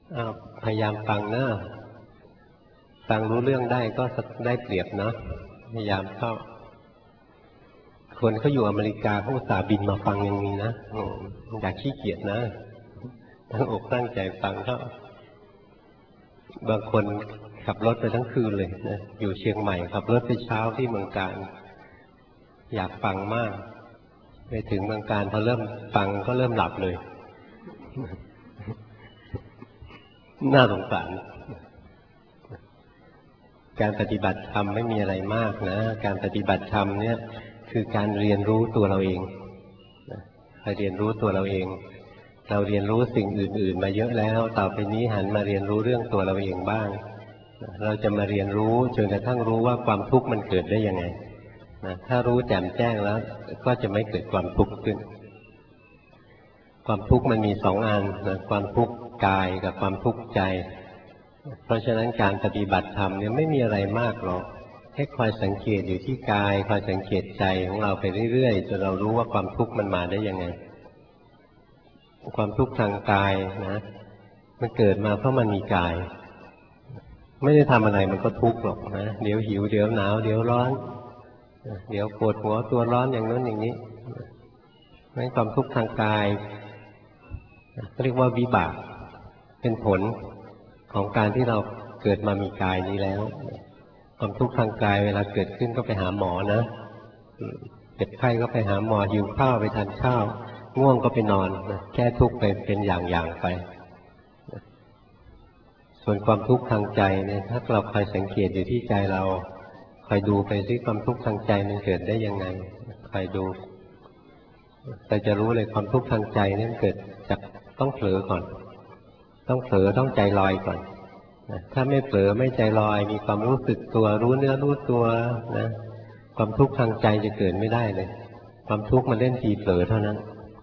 พยายามฟังนะฟังรู้เรื่องได้ก็ได้เปรียบเนาะพยายามเข้าคนเขาอยู่อเมริกาเขาอุตส่าห์บินมาฟังยังมีนะอย่าขี้เกียจนะตั้งอกตั้งใจฟังเขาบางคนขับรถไปทั้งคืนเลยนะอยู่เชียงใหม่ขับรถไปเช้าที่เมืองการอยากฟังมากไปถึงเมืองการพอเริ่มฟังก็เริ่มหลับเลยน่าสงสารการปฏิบัติธรรมไม่มีอะไรมากนะการปฏิบัติธรรมเนี่ยคือการเรียนรู้ตัวเราเองเรียนรู้ตัวเราเองเราเรียนรู้สิ่งอื่นๆมาเยอะแล้วต่อไปนี้หันมาเรียนรู้เรื่องตัวเราเองบ้างเราจะมาเรียนรู้จนกระทั่งรู้ว่าความทุกข์มันเกิดได้ยังไงถ้ารู้แจ่มแจ้งแล้วก็จะไม่เกิดความทุกข์ขึ้นความทุกข์มันมีสองอันความทุกข์กายกับความทุกข์ใจเพราะฉะนั้นการปฏิบัติธรรมเนี่ยไม่มีอะไรมากหรอกให้คอยสังเกตอยู่ที่กายคอยสังเกตใจของเราไปเรื่อยๆจนเรารู้ว่าความทุกข์มันมาได้ยังไงความทุกข์ทางกายนะมันเกิดมาเพราะมันมีกายไม่ได้ทำอะไรมันก็ทุกข์หรอกนะเดี๋ยวหิวเดี๋ยวหนาวเดี๋ยวร้อนเดี๋ยวปวดหัวตัวร้อนอย่างนั้นอย่างนี้นั่นความทุกข์ทางกายเรียกว่าวิบากเป็นผลของการที่เราเกิดมามีกายนี้แล้วความทุกข์ทางกายเวลาเกิดขึ้นก็ไปหาหมอนะเจ็บไข้ก็ไปหาหมอหิวข้าวไปทานข้าวง่วงก็ไปนอนแก้ทุกข์ไปเป็นอย่างๆไปส่วนความทุกข์ทางใจเนี่ยถ้าเราคอยสังเกตอยู่ที่ใจเราคอยดูไปซิความทุกข์ทางใจมันเกิดได้ยังไงคอยดูแต่จะรู้เลยความทุกข์ทางใจนี่มันเกิดจากต้องเผลอก่อนต้องเผลอต้องใจลอยก่อนถ้าไม่เผลอไม่ใจลอยมีความรู้สึกตัวรู้เนื้อรู้ตัวนะความทุกข์ทางใจจะเกิดไม่ได้เลยความทุกข์มันเล่นทีเผลอเท่านั้น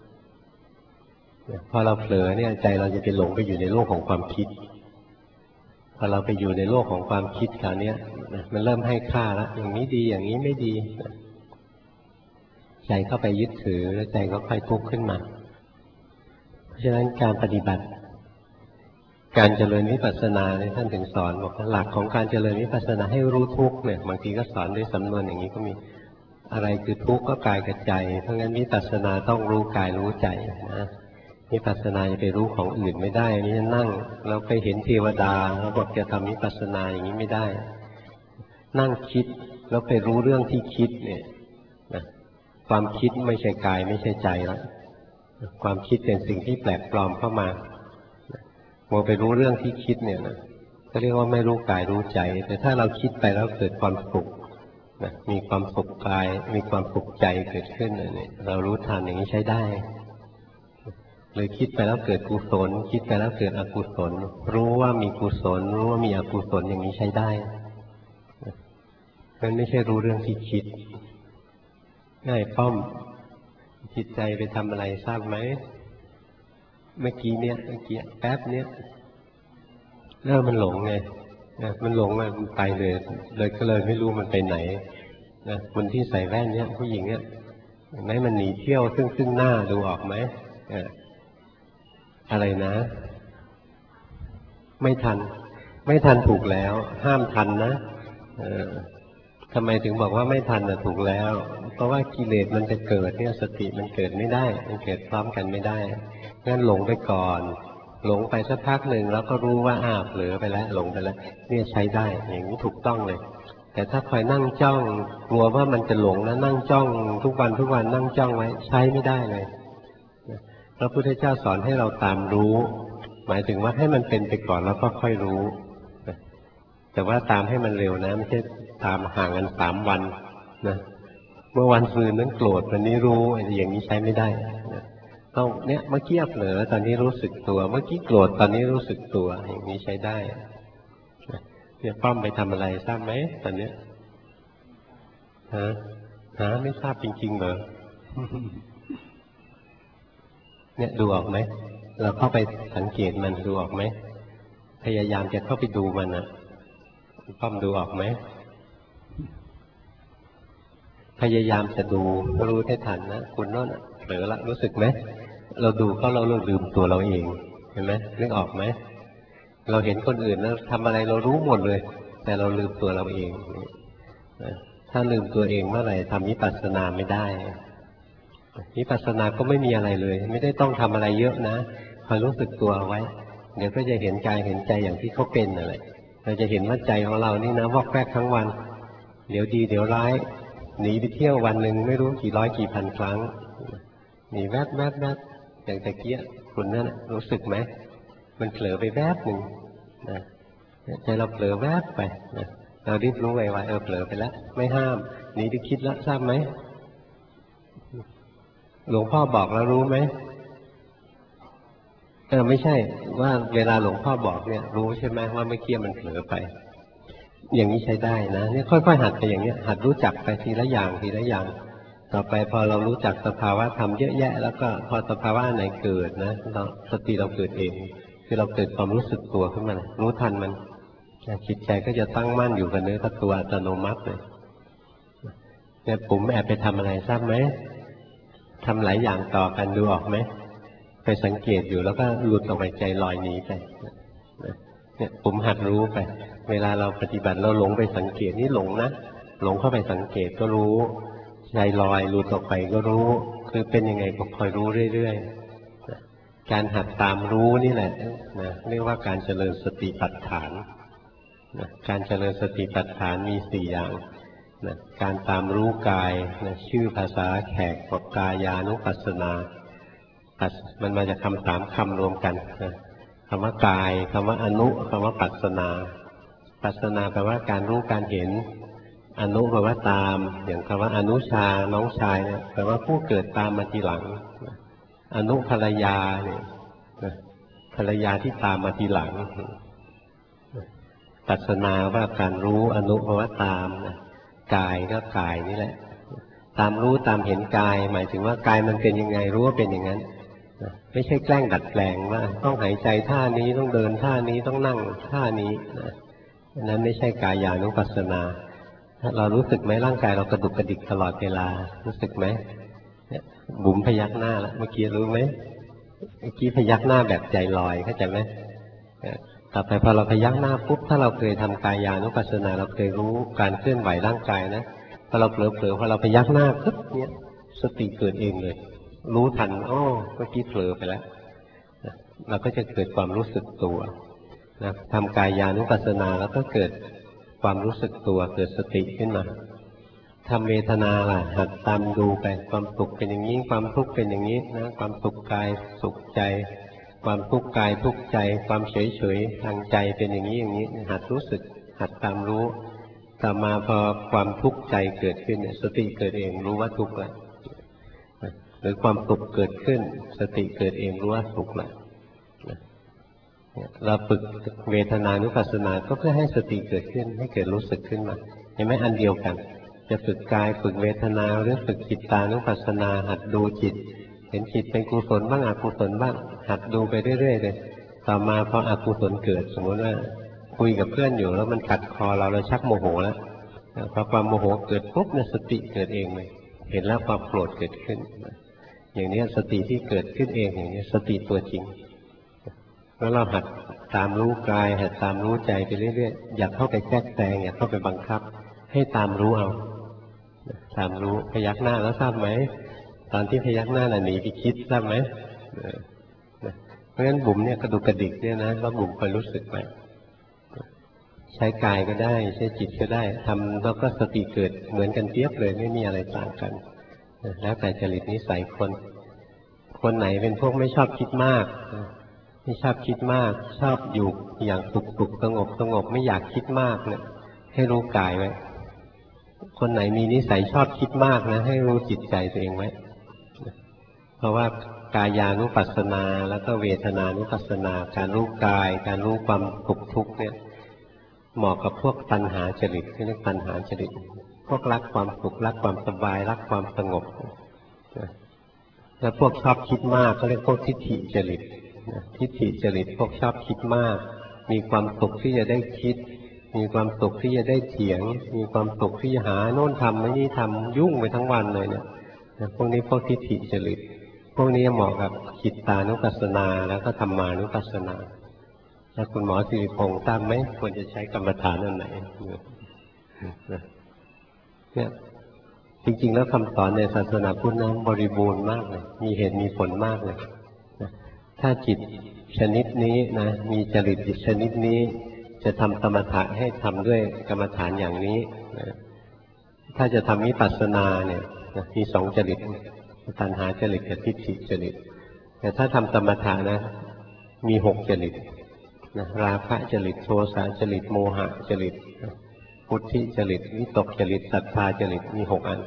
พอเราเผลอเนี่ยใจเราจะไปหลงไปอยู่ในโลกของความคิดพอเราไปอยู่ในโลกของความคิดคราวนี้มันเริ่มให้ค่าแล้วอย่างนี้ดีอย่างนี้ไม่ดีใจเข้าไปยึดถือแล้วใจก็ค่อยทุกข์ขึ้นมาเพราะฉะนั้นการปฏิบัติการเจริญวิปัสสนาเนี่ยท่านถึงสอนบอกหลักของการเจริญวิปัสสนาให้รู้ทุกข์เนี่ยบางทีก็สอนด้วยสำนวนอย่างนี้ก็มีอะไรคือทุกข์ก็กายกับใจเพราะงั้นวิปัสสนาต้องรู้กายรู้ใจนะวิปัสสนาจะไปรู้ของอื่นไม่ได้นี่นั่งเราไปเห็นเทวดาแล้วบอกจะทำวิปัสสนาอย่างนี้ไม่ได้นั่งคิดแล้วไปรู้เรื่องที่คิดเนี่ยนะความคิดไม่ใช่กายไม่ใช่ใจแล้วความคิดเป็นสิ่งที่แปลกปลอมเข้ามาพอไปรู้เรื่องที่คิดเนี่ยนะก็เรียกว่าไม่รู้กายรู้ใจแต่ถ้าเราคิดไปแล้วเกิดความสุขนะมีความสุขกายมีความสุขใจเกิดขึ้นเนี่ยเรารู้ทันอย่างนี้ใช้ได้เลยคิดไปแล้วเกิดกุศลคิดไปแล้วเกิดอกุศลรู้ว่ามีกุศลรู้ว่ามีอกุศลอย่างนี้ใช้ได้มันไม่ใช่รู้เรื่องที่คิดง่ายป้อมจิตใจไปทำอะไรทราบไหมเมื่อกี้แป๊บเนี้ยมันหลงไงมันหลงมันไปเลยก็เลยไม่รู้มันไปไหนนะคนที่ใส่แว่นเนี้ยผู้หญิงเนี้ยเห็นไหมมันหนีเที่ยวซึ่งหน้าดูออกไหมอะไรนะไม่ทันถูกแล้วห้ามทันนะทำไมถึงบอกว่าไม่ทันน่ะถูกแล้วเพราะว่ากิเลสมันจะเกิดเนี่ยสติมันเกิดไม่ได้มันเกิดพร้อมกันไม่ได้งั้นหลงไปก่อนหลงไปสักพักหนึ่งแล้วก็รู้ว่าเผลอไปแล้วหลงไปแล้วเนี่ยใช้ได้อย่างนี้ถูกต้องเลยแต่ถ้าคอยนั่งจ้องกลัวว่ามันจะหลงนะนั่งจ้องทุกวันนั่งจ้องไว้ใช้ไม่ได้เลยพระพุทธเจ้าสอนให้เราตามรู้หมายถึงว่าให้มันเป็นไปก่อนแล้วก็ค่อยรู้แต่ว่าตามให้มันเร็วนะไม่ใช่ตามห่างกัน3 วันนะเมื่อวันซืนนั้นโกรธวันนี้รู้อย่างนี้ใช้ไม่ได้ต้องเนี่ยเมื่อกี้เผลอตอนนี้รู้สึกตัวเมื่อกี้โกรธตอนนี้รู้สึกตัวอย่างนี้ใช้ได้เนี่ยป้อมไปทำอะไรทราบไหมตอนนี้ไม่ทราบจริงๆเหรอเนี่ยดูออกไหมเราเข้าไปสังเกตมันดูออกไหมพยายามจะเข้าไปดูมันนะป้อมดูออกไหมพยายามจะดูรู้ให้ทันนะคุณโน่นเผลอละรู้สึกไหมเราดูเขาเราลืมตัวเราเองเห็นไหมนึกออกไหมเราเห็นคนอื่นแล้วทำอะไรเรารู้หมดเลยแต่เราลืมตัวเราเองถ้าลืมตัวเองเมื่อไหร่ทำวิปัสสนาไม่ได้วิปัสสนาก็ไม่มีอะไรเลยไม่ได้ต้องทำอะไรเยอะนะคอยรู้สึกตัวไว้เดี๋ยวก็จะเห็นกายเห็นใจอย่างที่เขาเป็นอะไรเราจะเห็นว่าใจของเรานี่นะวอกแวกทั้งวันเดี๋ยวดีเดี๋ยวร้ายหนีไปเที่ยววันหนึ่งไม่รู้กี่ร้อยกี่พันครั้งหนีแวบอย่างตะเกียบคุณนั่นรู้สึกไหมมันเผลอไปแวบหนึ่งนะใจเราเผลอแวบไปนะเรารีบรู้ไว้เผลอไปแล้วไม่ห้ามหนีไปคิดแล้วทราบไหมหลวงพ่อบอกแล้วรู้ไหมไม่ใช่ว่าเวลาหลวงพ่อบอกเนี่ยรู้ใช่ไหมว่าเมื่อกี้มันเผลอไปอย่างนี้ใช้ได้นะเนี่ยค่อยๆหัดไปอย่างเนี้ยหัดรู้จักไปทีละอย่างทีละอย่างต่อไปพอเรารู้จักสภาวะธรรมเยอะแยะแล้วก็พอสภาวะไหนเกิดนะสติเราเกิดเองคือเราเกิดความรู้สึกตัวขึ้นมารู้ทันมันจิตใจก็จะตั้งมั่นอยู่กับเนื้อกับตัวอัตโนมัติเลยเนี่ยผมแอบไปทำอะไรทราบไหมทำหลายอย่างต่อกันดูออกไหมไปสังเกตอยู่แล้วก็หลุดออกไปใจลอยหนีไปเนี่ยผมหัดรู้ไปเวลาเราปฏิบัติเราหลงไปสังเกตนี่หลงนะหลงเข้าไปสังเกตก็รู้ใจลอยหลุดออกไปก็รู้คือเป็นยังไงก็คอยรู้เรื่อยๆการหัดตามรู้นี่แหละนะเรียกว่าการเจริญสติปัฏฐานนะการเจริญสติปัฏฐานมี4อย่างนะการตามรู้กายนะชื่อภาษาแขกบอกกายานุปัสสนามันมาจากคำ3 คำรวมกันนะคำว่ากายคำว่าอนุคำว่าปัสสนาปัสสนาแปลว่าการรู้การเห็นอนุแปลว่าตามอย่างคำว่าอนุชาน้องชายเนี่ยแปลว่าผู้เกิดตามมาทีหลังอนุภรรยาเนี่ยภรรยาที่ตามมาทีหลังปัสสนาว่าการรู้อนุแปลว่าตามกายก็กายนี่แหละตามรู้ตามเห็นกายหมายถึงว่ากายมันเป็นยังไงรู้ว่าเป็นอย่างนั้นไม่ใช่แกล้งดัดแปลงว่าต้องหายใจท่านี้ต้องเดินท่านี้ต้องนั่งท่านี้นั้นไม่ใช่กายานุปัสสนาเรารู้สึกไหมร่างกายเรากระดุกกระดิกตลอดเวลารู้สึกไหมบุ๋มพยักหน้าแล้วเมื่อกี้รู้ไหมเมื่อกี้พยักหน้าแบบใจลอยเข้าใจไหมต่อไปพอเราพยักหน้าปุ๊บถ้าเราเคยทำกายานุปัสสนาเราเคยรู้การเคลื่อนไหวร่างกายนะพอเราเผลอพอเราพยักหน้าปุ๊บเนี่ยสติเกิดเองเลยรู้ทันอ้อเมื่อกี้เผลอไปแล้วเราก็จะเกิดความรู้สึกตัวนะทำกายานุปัสสนาแล้วก็เกิดความรู้สึกตัวเกิดสติขึ้นมาทำเวทนาล่ะหัดตามดูไปความสุขเป็นอย่างนี้ความทุกข์เป็นอย่างนี้นะความสุขกายสุขใจความทุกข์กายทุกข์ใจความเฉยทางใจเป็นอย่างนี้อย่างนี้หัดรู้สึกหัดตามรู้ต่อมาพอความทุกข์ใจเกิดขึ้นสติเกิดเองรู้ว่าทุกข์แล้วหรือความสุขเกิดขึ้นสติเกิดเองรู้ว่าสุขแล้วเราฝึกเวทนานุปัสสนาก็เพื่อให้สติเกิดขึ้นให้เกิดรู้สึกขึ้นมาเห็นไหมอันเดียวกันจะฝึกกายฝึกเวทนาหรือฝึกจิตตานุปัสสนาหัดดูจิตเห็นจิตเป็นกุศลบ้างอกุศลบ้างหัดดูไปเรื่อยๆเลยต่อมาพออกุศลเกิดสมมติว่าคุยกับเพื่อนอยู่แล้วมันกัดคอเราชักโมโหแล้วพอความโมโหเกิดปุ๊บเนี่ยสติเกิดเองเลยเห็นแล้วความโกรธเกิดขึ้นอย่างนี้สติที่เกิดขึ้นเองอย่างนี้สติตัวจริงแล้วเราหัดตามรู้กายหัดตามรู้ใจไปเรื่อยๆอย่าเข้าไปแทรกแซงอย่าเข้าไปบังคับให้ตามรู้เอาตามรู้พยักหน้าแล้วทราบไหมตอนที่พยักหน้าน่ะหนีไปคิดทราบไหมเพราะฉะนั้นบุ๋มเนี่ยกระดุกกระดิกเนี่ยนะว่าบุ๋มคอยรู้สึกไปใช้กายก็ได้ใช้จิตก็ได้ทำแล้วก็สติเกิดเหมือนกันเทียบเลยไม่มีอะไรต่างกันแล้วแต่จริตนิสัยคนไหนเป็นพวกไม่ชอบคิดมากไม่ชอบคิดมากชอบอยู่อย่างสุขสงบไม่อยากคิดมากเนี่ยให้รู้กายไว้คนไหนมีนิสัยชอบคิดมากนะให้รู้จิตใจตัวเองไว้เพราะว่ากายานุปัสสนาแล้วก็เวทนานุปัสสนาการรู้กายการรู้ความสุขทุกข์เนี่ยเหมาะกับพวกตัณหาจริตที่เรียกตัณหาจริตพวกรักความสุขรักความสบายรักความสงบแล้วพวกชอบคิดมากก็เรียกพวกทิฏฐิจริตทิฏฐิจริตพวกชอบคิดมากมีความสุขที่จะได้คิดมีความสุขที่จะได้เถียงมีความสุขที่จะหาโน่นทำไม่นี่ทำยุ่งไปทั้งวันเลยเนี่ยพวกนี้พวกทิฏฐิจริตพวกนี้เหมาะกับจิตตานุปัสสนาแล้วก็ธรรมานุปัสสนาแล้วคุณหมอสิริพงษ์ทราบไหมควรจะใช้กรรมฐานอันไหนเนี่ยจริงๆแล้วคำสอนในศาสนาพุทธนั้นบริบูรณ์มากเลยมีเหตุมีผลมากเลยถ้าจิตชนิดนี้นะมีจริตชนิดนี้จะทำสมถะให้ทำด้วยกรรมฐานอย่างนี้นะถ้าจะทำวิปัสสนาเนี่ยมีสองจริตตัณหาจริตกับทิฏฐิจริตแต่ถ้าทำสมถะนะมี6 จริตนะราคะจริตโทสะจริตโมหะจริตพุทธิจริตวิตกจริตศรัทธาจริตมี6 อัน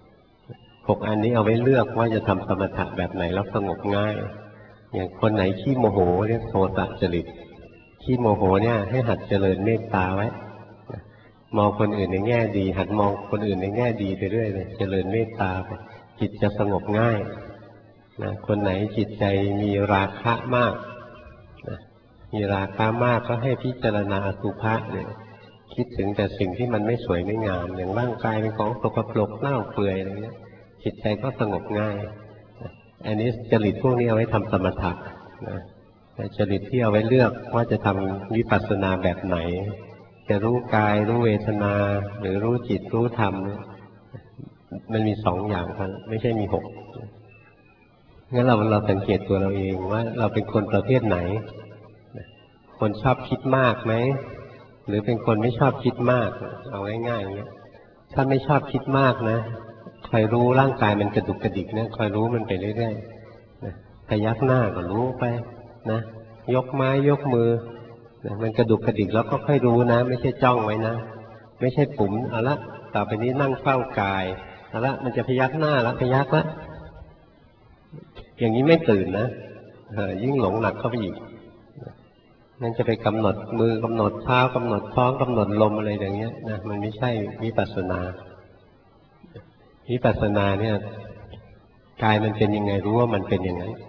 6 อันนี้เอาไว้เลือกว่าจะทำสมถะแบบไหนแล้วสงบง่ายอย่างคนไหนขี้โมโหเรียกโทสะจริตขี้โมโหเนี่ยให้หัดเจริญเมตตาไว้มองคนอื่นในแง่ดีหัดมองคนอื่นในแง่ดีไปเรื่อยเลยเจริญเมตตาไปจิตจะสงบง่ายนะคนไหนจิตใจมีราคะมากนะมีราคะมากก็ให้พิจารณาอสุภะเนี่ยคิดถึงแต่สิ่งที่มันไม่สวยไม่งามอย่างร่างกายเป็นของสกปรกเน่าเปื่อยอะไรเงี้ยจิตใจก็สงบง่ายอันนี้จริตพวกนี้เอาไว้ทำสมถะนะจริตที่เอาไว้เลือกว่าจะทำวิปัสสนาแบบไหนจะรู้กายรู้เวทนาหรือรู้จิตรู้ธรรมมันมี2 อย่างครับไม่ใช่มี6งั้นเราสังเกตตัวเราเองว่าเราเป็นคนประเภทไหนคนชอบคิดมากไหมหรือเป็นคนไม่ชอบคิดมากเอาง่ายๆอย่างเงี้ยถ้าไม่ชอบคิดมากนะคอยรู้ร่างกายมันกระดุกกระดิกนะคอยรู้มันไปเรื่อยๆนะพยักหน้าก็รู้ไปนะยกไม้ยกมือนะมันกระดุกกระดิกแล้วก็ค่อยรู้นะไม่ใช่จ้องไว้นะไม่ใช่ปุ่มเอาละต่อไปนี้นั่งเฝ้ากายเอาละมันจะพยักหน้าแล้วพยักละอย่างนี้ไม่ตื่นนะยิ่งหลงหนักเข้าไปอีกนั่นจะไปกำหนดมือกำหนดเท้ากำหนดท้องกำหนดลมอะไรอย่างเงี้ยนะมันไม่ใช่วิปัสสนาวิปัสสนาเนี่ยกายมันเป็นยังไงรู้ว่ามันเป็นอย่างนั้น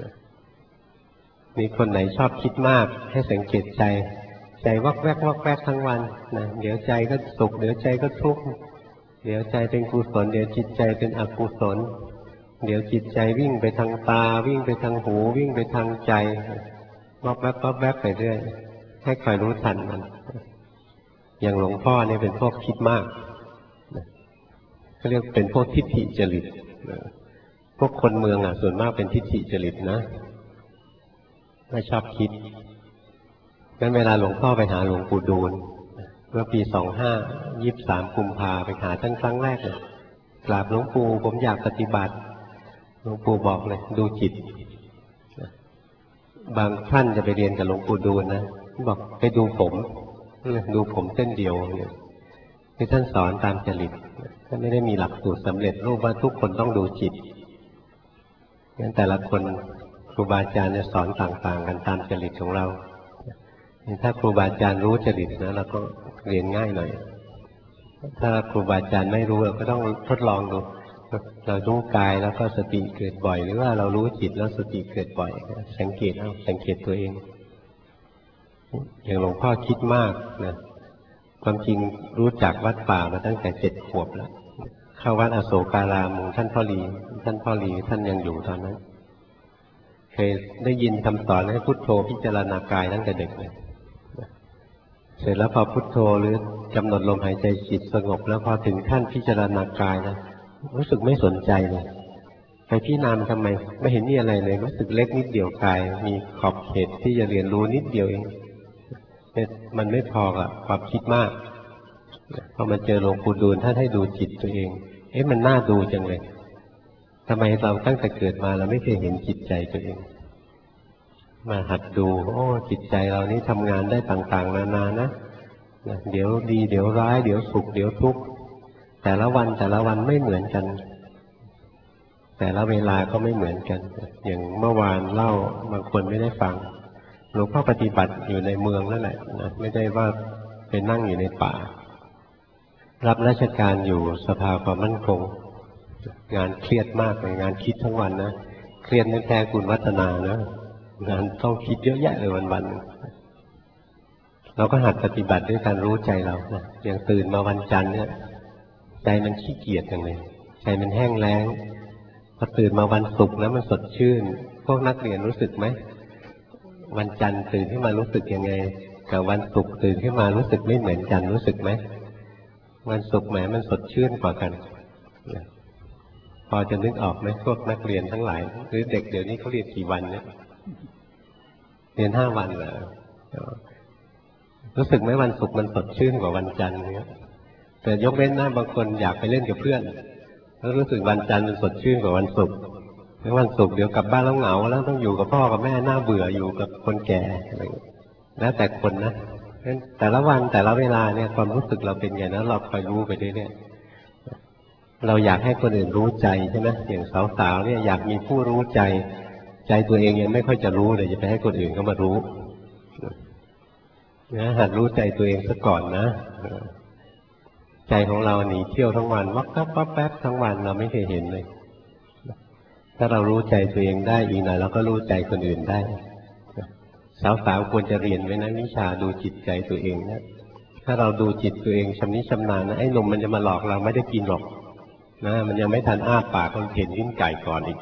มีคนไหนชอบคิดมากให้สังเกตใจใจวักแวกวักแวกทั้งวันนะเดี๋ยวใจก็สุขเดี๋ยวใจก็ทุกข์เดี๋ยวใจเป็นกุศลเดี๋ยวจิตใจเป็นอกุศลเดี๋ยวจิตใจวิ่งไปทางตาวิ่งไปทางหูวิ่งไปทางใจวักแวกวักแวกไปเรื่อยให้คอยรู้ทันมันอย่างหลวงพ่อเนี่ยเป็นพวกคิดมากเขาเรียกเป็นพวกทิฏฐิจริตพวกคนเมืองส่วนมากเป็นทิฏฐิจริตนะไม่ชอบคิดงั้นเวลาหลวงพ่อไปหาหลวงปู่ดูลเมื่อปี2523 กุมภาไปหาท่านครั้งแรกเลยกราบหลวงปู่ผมอยากปฏิบัติหลวงปู่บอกเลยดูจิตบางท่านจะไปเรียนกับหลวงปู่ดูลนะบอกไปดูผมเส้นเดียวเนี่ยคือท่านสอนตามจริตท่านไม่ได้มีหลักสูตรสำเร็จรูปว่าทุกคนต้องดูจิตงั้นแต่ละคนครูบาอาจารย์จะสอนต่างๆกันตามจริตของเราถ้าครูบาอาจารย์รู้จริตนะเราก็เรียนง่ายหน่อยถ้าครูบาอาจารย์ไม่รู้เราก็ต้องทดลองดูเรารู้กายแล้วก็สติเกิดบ่อยหรือว่าเรารู้จิตแล้วสติเกิดบ่อยสังเกตสังเกตตัวเองอย่างหลวงพ่อคิดมากนะความจริงรู้จักวัดป่ามาตั้งแต่7 ขวบแล้วเข้าวัดอโศการามของท่านพ่อหลีท่านยังอยู่ตอนนั้นเคยได้ยินคำสอนให้พุทโธพิจารณากายตั้งแต่เด็กเลยเสร็จแล้วพอพุทโธหรือกำหนดลมหายใจจิตสงบแล้วพอถึงขั้นพิจารณากายนะรู้สึกไม่สนใจเลยไปพิจารณาทำไมไม่เห็นมีอะไรเลยรู้สึกเล็กนิดเดียวกายมีขอบเขตที่จะเรียนรู้นิดเดียวเองมันไม่พอกับความคิดมากพอมาเจอหลวงปู่ดูลท่านให้ดูจิตตัวเองมันน่าดูจังเลยทำไมเราตั้งแต่เกิดมาเราไม่เคยเห็นจิตใจตัวเองมาหัดดูจิตใจเรานี่ทำงานได้ต่างๆนานานะเดี๋ยวดีเดี๋ยวร้ายเดี๋ยวสุขเดี๋ยวทุกข์แต่ละวันไม่เหมือนกันแต่ละเวลาก็ไม่เหมือนกันอย่างเมื่อวานเล่าบางคนไม่ได้ฟังหลวงพ่อปฏิบัติอยู่ในเมืองนั่นแหละนะไม่ได้ว่าไปนั่งอยู่ในป่ารับราชการอยู่สภาความมั่นคงงานเครียดมากเลยงานคิดทั้งวันนะเครียดไม่แพ้คุณวัฒนานะงานต้องคิดเยอะแยะเลยวันๆเราก็หัดปฏิบัติด้วยการรู้ใจเรานะอย่างตื่นมาวันจันทร์เนี่ยใจมันขี้เกียจอย่างเลยใจมันแห้งแล้งพอตื่นมาวันศุกร์แล้วมันสดชื่นพวกนักเรียนรู้สึกไหมวันจันทร์ตื่นขึ้นมารู้สึกยังไงกับวันศุกร์ตื่นขึ้นมารู้สึกไม่เหมือนกันรู้สึกไหมวันศุกร์แหมมันสดชื่นกว่ากันพอจะนึกออกไหมพวกนักเรียนทั้งหลายหรือเด็กเดี๋ยวนี้เขาเรียนกี่วันเนี่ยเรียน5 วันเหรอรู้สึกไหมวันศุกร์มันสดชื่นกว่าวันจันทร์เนี่ยแต่ยกเว้นนะบางคนอยากไปเล่นกับเพื่อนแล้วรู้สึกวันจันทร์มันสดชื่นกว่าวันศุกร์แล้ววันศุกร์เดี๋ยวกลับบ้านแล้วเหงาแล้วต้องอยู่กับพ่อกับแม่น่าเบื่ออยู่กับคนแก่อะไรแล้วแต่คนนะแต่ละวันแต่ละเวลาเนี่ยความรู้สึกเราเป็นไงนะเราคอยรู้ไปเรื่อยๆเราอยากให้คนอื่นรู้ใจใช่ไหมอย่างสาวๆเนี่ยอยากมีผู้รู้ใจใจตัวเองยังไม่ค่อยจะรู้เลยจะไปให้คนอื่นเขามารู้นะหัดรู้ใจตัวเองซะก่อนนะใจของเราหนีเที่ยวทั้งวันวักวับแป๊บทั้งวันเราไม่เคยเห็นเลยถ้าเรารู้ใจตัวเองได้อีกหน่อยเราก็รู้ใจคนอื่นได้สาวๆควรจะเรียนไว้นะวิชาดูจิตใจตัวเองนะถ้าเราดูจิตตัวเองชำนิชำนาญนะไอ้นมมันจะมาหลอกเราไม่ได้กินหรอกนะมันยังไม่ทันอ้าปากมันเห็นลิ้นไก่ก่อนอีก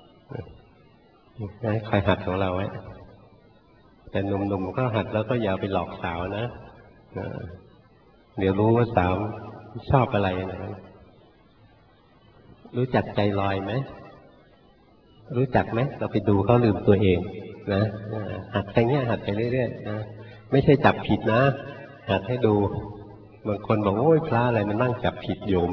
นะคอยหัดของเราไว้แต่หนุ่มๆก็หัดแล้วก็อย่าไปหลอกสาวนะเดี๋ยวรู้ว่าสาวชอบอะไรนะรู้จักใจลอยไหมรู้จักไหมเราไปดูเขาลืมตัวเองนะหัดไปเงี้ยหัดไปเรื่อยๆนะไม่ใช่จับผิดนะหัดให้ดูบางคนบอกโอ้ยพระอะไรมันนั่งจับผิดโยม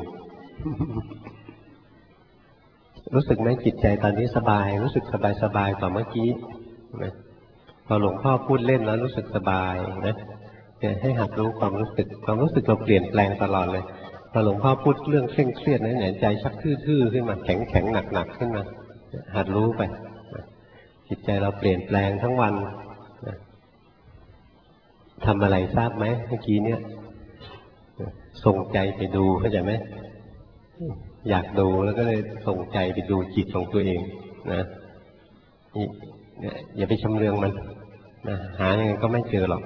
รู้สึกไหมจิตใจตอนนี้สบายรู้สึกสบายกว่าเมื่อกี้นะพอหลวงพ่อพูดเล่นแล้วรู้สึกสบายนะให้หัดรู้ความรู้สึกเราเปลี่ยนแปลงตลอดเลยพอหลวงพ่อพูดเรื่องเคร่งเครียดนะใจชักทื่อๆขึ้นมาแข็งหนักขึ้นมาหัดรู้ไปจิตใจเราเปลี่ยนแปลงทั้งวันทำอะไรทราบไหมเมื่อกี้เนี่ยส่งใจไปดูเข้าใจไหมอยากดูแล้วก็เลยส่งใจไปดูจิตของตัวเองนะอย่าไปชำเลืองมันนะหายังไงก็ไม่เจอหรอก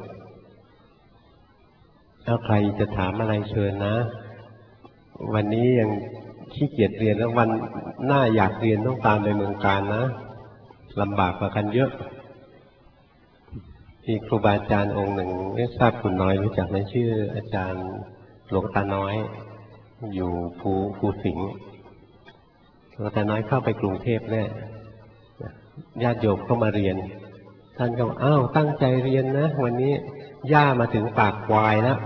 ถ้าใครจะถามอะไรเชิญนะวันนี้ยังขี้เกียจเรียนแล้ววันหน้าอยากเรียนต้องตามไปเมืองการนะลำบากกว่ากันเยอะมีครูบาอาจารย์องค์หนึ่งไม่ทราบคุณน้อยรู้จักไหมชื่ออาจารย์หลวงตาน้อยอยู่ภูสิงห์หลวงตาน้อยเข้าไปกรุงเทพเนี่ยญาติโยมเข้ามาเรียนท่านก็บอกอ้าวตั้งใจเรียนนะวันนี้ย่ามาถึงปากควายแล้ว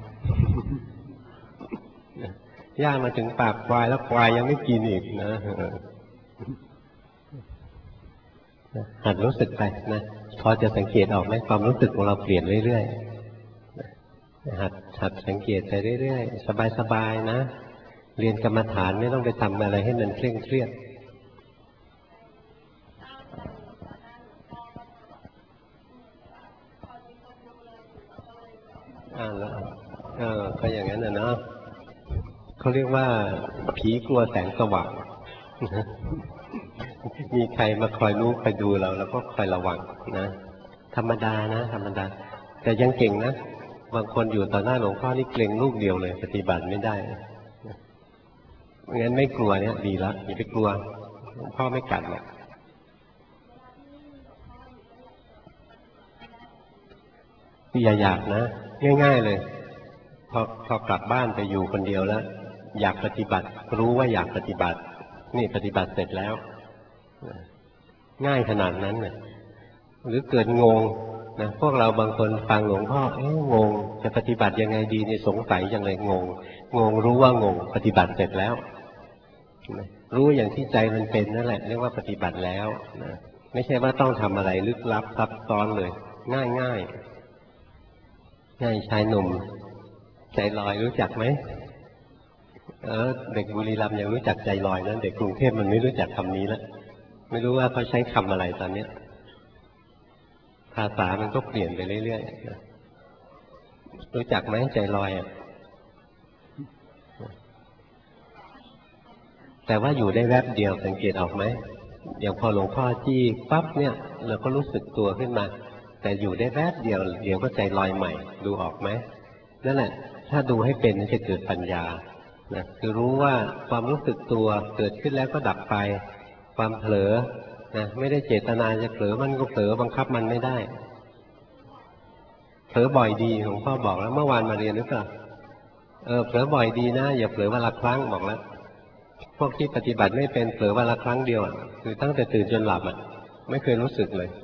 ย่ามาถึงปากควายแล้วควายยังไม่กินอีกนะหัดรู้สึกไปนะพอจะสังเกตออกไหมความรู้สึกของเราเปลี่ยนเรื่อยๆหัดสังเกตไปเรื่อยๆสบายๆนะเรียนกรรมฐานไม่ต้องไปทำอะไรให้มันเคร่งเครียดแล้วก็อย่างนั้นนะเนาะเขาเรียกว่าผีกลัวแสงสว่างมีใครมาคอยรู้คอยดูเราแล้วก็คอยระวังนะธรรมดานะธรรมดาแต่ยังเก่งนะบางคนอยู่ต่อหน้าหลวงพ่อนี่เกรงลูกเดียวเลยปฏิบัติไม่ได้งั้นไม่กลัวเนี่ยดีแล้วอย่าไปกลัวหลวงพ่อไม่กัดหรอกอย่าอยากนะง่ายๆเลยพอกลับบ้านไปอยู่คนเดียวแล้วอยากปฏิบัติรู้ว่าอยากปฏิบัตินี่ปฏิบัติเสร็จแล้วง่ายขนาดนั้นนะหรือเกิดงงนะพวกเราบางคนฟังหลวงพ่องงจะปฏิบัติยังไงดีนี่สงสัยยังไงงงรู้ว่างงปฏิบัติเสร็จแล้วรู้อย่างที่ใจมันเป็นนั่นแหละเรียกว่าปฏิบัติแล้วนะไม่ใช่ว่าต้องทำอะไรลึกลับซับซ้อนเลยง่ายชายหนุ่มใจลอยรู้จักไหมเด็กบุรีรัมย์ยังรู้จักใจลอยนะเด็กกรุงเทพมันไม่รู้จักคำนี้แล้วไม่รู้ว่าเขาใช้คำอะไรตอนนี้ภาษามันก็เปลี่ยนไปเรื่อยๆรู้จักไหมใจลอยแต่ว่าอยู่ได้แวบเดียวสังเกตออกไหมอย่างพอหลวงพ่อจี้ปั๊บเนี่ยเราก็รู้สึกตัวขึ้นมาแต่อยู่ได้แวบเดียวเดี๋ยวก็ใจลอยใหม่ดูออกไหมนั่นแหละถ้าดูให้เป็นจะเกิดปัญญานะคือรู้ว่าความรู้สึกตัวเกิดขึ้นแล้วก็ดับไปความเผลอนะไม่ได้เจตนาจะเผลอมันก็เผลอบังคับมันไม่ได้เผลอบ่อยดีหลวงพ่อบอกแล้วเมื่อวานมาเรียนหรือเปล่าเผลอบ่อยดีนะอย่าเผลอวันละครั้งบอกแล้วพวกที่ปฏิบัติไม่เป็นเผลอวันละครั้งเดียวคือตั้งแต่ตื่นจนหลับไม่เคยรู้สึกเลย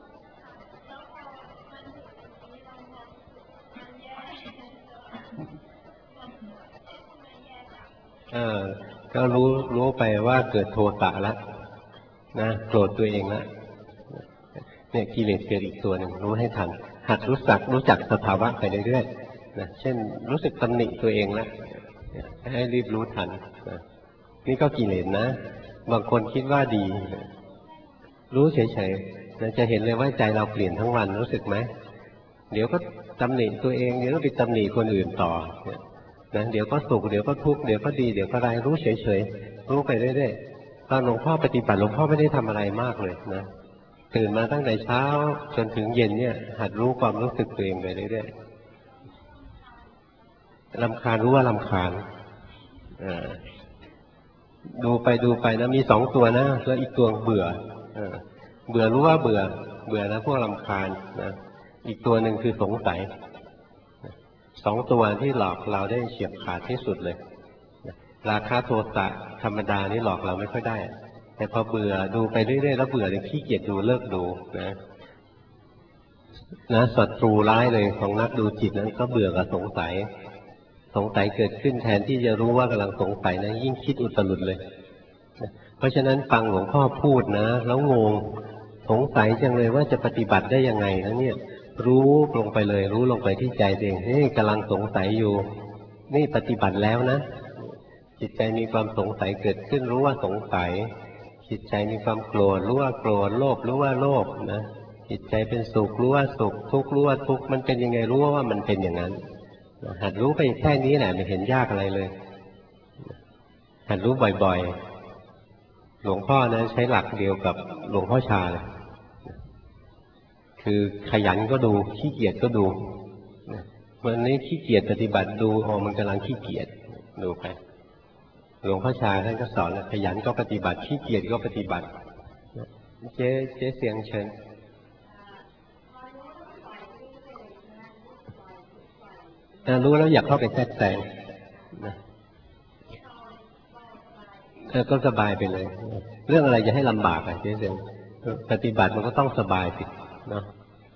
ก็รู้ไปว่าเกิดโทสะแล้วนะโกรธตัวเองแล้วเนี่ยกิเลสเกิดอีกตัวหนึ่งรู้ให้ทันหัดรู้จักสภาวะไปเรื่อยๆนะเช่นรู้สึกตำหนิตัวเองแล้วให้รีบรู้ทันนะนี่ก็กิเลสนะบางคนคิดว่าดีรู้เฉยๆนะจะเห็นเลยว่าใจเราเปลี่ยนทั้งวันรู้สึกไหมเดี๋ยวก็ตำหนิตัวเองเดี๋ยวก็ไปตำหนิคนอื่นต่อนะเดี๋ยวก็สุขเดี๋ยวก็ทุกข์เดี๋ยวก็ดีเดี๋ยวก็ร้ายรู้เฉยๆรู้ไปเรื่อยๆตอนหลวงพ่อปฏิบัติหลวงพ่อไม่ได้ทำอะไรมากเลยนะตื่นมาตั้งแต่เช้าจนถึงเย็นเนี่ยหัดรู้ความรู้สึกตัวเองไปเรื่อยๆรำคาญรู้ว่ารำคาญดูไปนะมีสองตัวนะแล้วอีกตัวเบื่อเบื่อรู้ว่าเบื่อนะพวกรำคาญนะอีกตัวหนึ่งคือสงสัยสองตัวที่หลอกเราได้เฉียบขาดที่สุดเลยราคะโทสะธรรมดานี่หลอกเราไม่ค่อยได้แต่พอเบื่อดูไปเรื่อยๆแล้วเบื่อเลยขี้เกียจดูเลิกดูนะศัตรูร้ายเลยของนักดูจิตนั้นก็เบื่อกับสงสัยเกิดขึ้นแทนที่จะรู้ว่ากำลังสงสัยนะยิ่งคิดอุตรุดเลยเพราะฉะนั้นฟังหลวงพ่อพูดนะแล้วงงสงสัยจังเลยว่าจะปฏิบัติได้ยังไงนะเนี่ยรู้ลงไปเลยรู้ลงไปที่ใจเองนี่กำลังสงสัยอยู่นี่ปฏิบัติแล้วนะจิตใจมีความสงสัยเกิดขึ้นรู้ว่าสงสัยจิตใจมีความโกรธรู้ว่าโกรธโลภรู้ว่าโลภนะจิตใจเป็นสุขรู้ว่าสุขทุกข์รู้ว่าทุกข์มันเป็นยังไงรู้ว่ามันเป็นอย่างนั้นหัดรู้ไปแค่นี้แหละไม่เห็นยากอะไรเลยหัดรู้บ่อยๆหลวงพ่อนะใช้หลักเดียวกับหลวงพ่อชาเลยคือขยันก็ดูขี้เกียจก็ดูวันนี้ขี้เกียจปฏิบัติดูมันกำลังขี้เกียจดูไปหลวงพ่อชาท่านก็สอนขยันก็ปฏิบัติขี้เกียจก็ปฏิบัติเจ๊เสียงเชิญรู้แล้วอยากเข้าไปแทรกแซงนะก็สบายไปเลยเรื่องอะไรจะให้ลำบากเจ๊เสียงปฏิบัติมันก็ต้องสบายสิเนาะ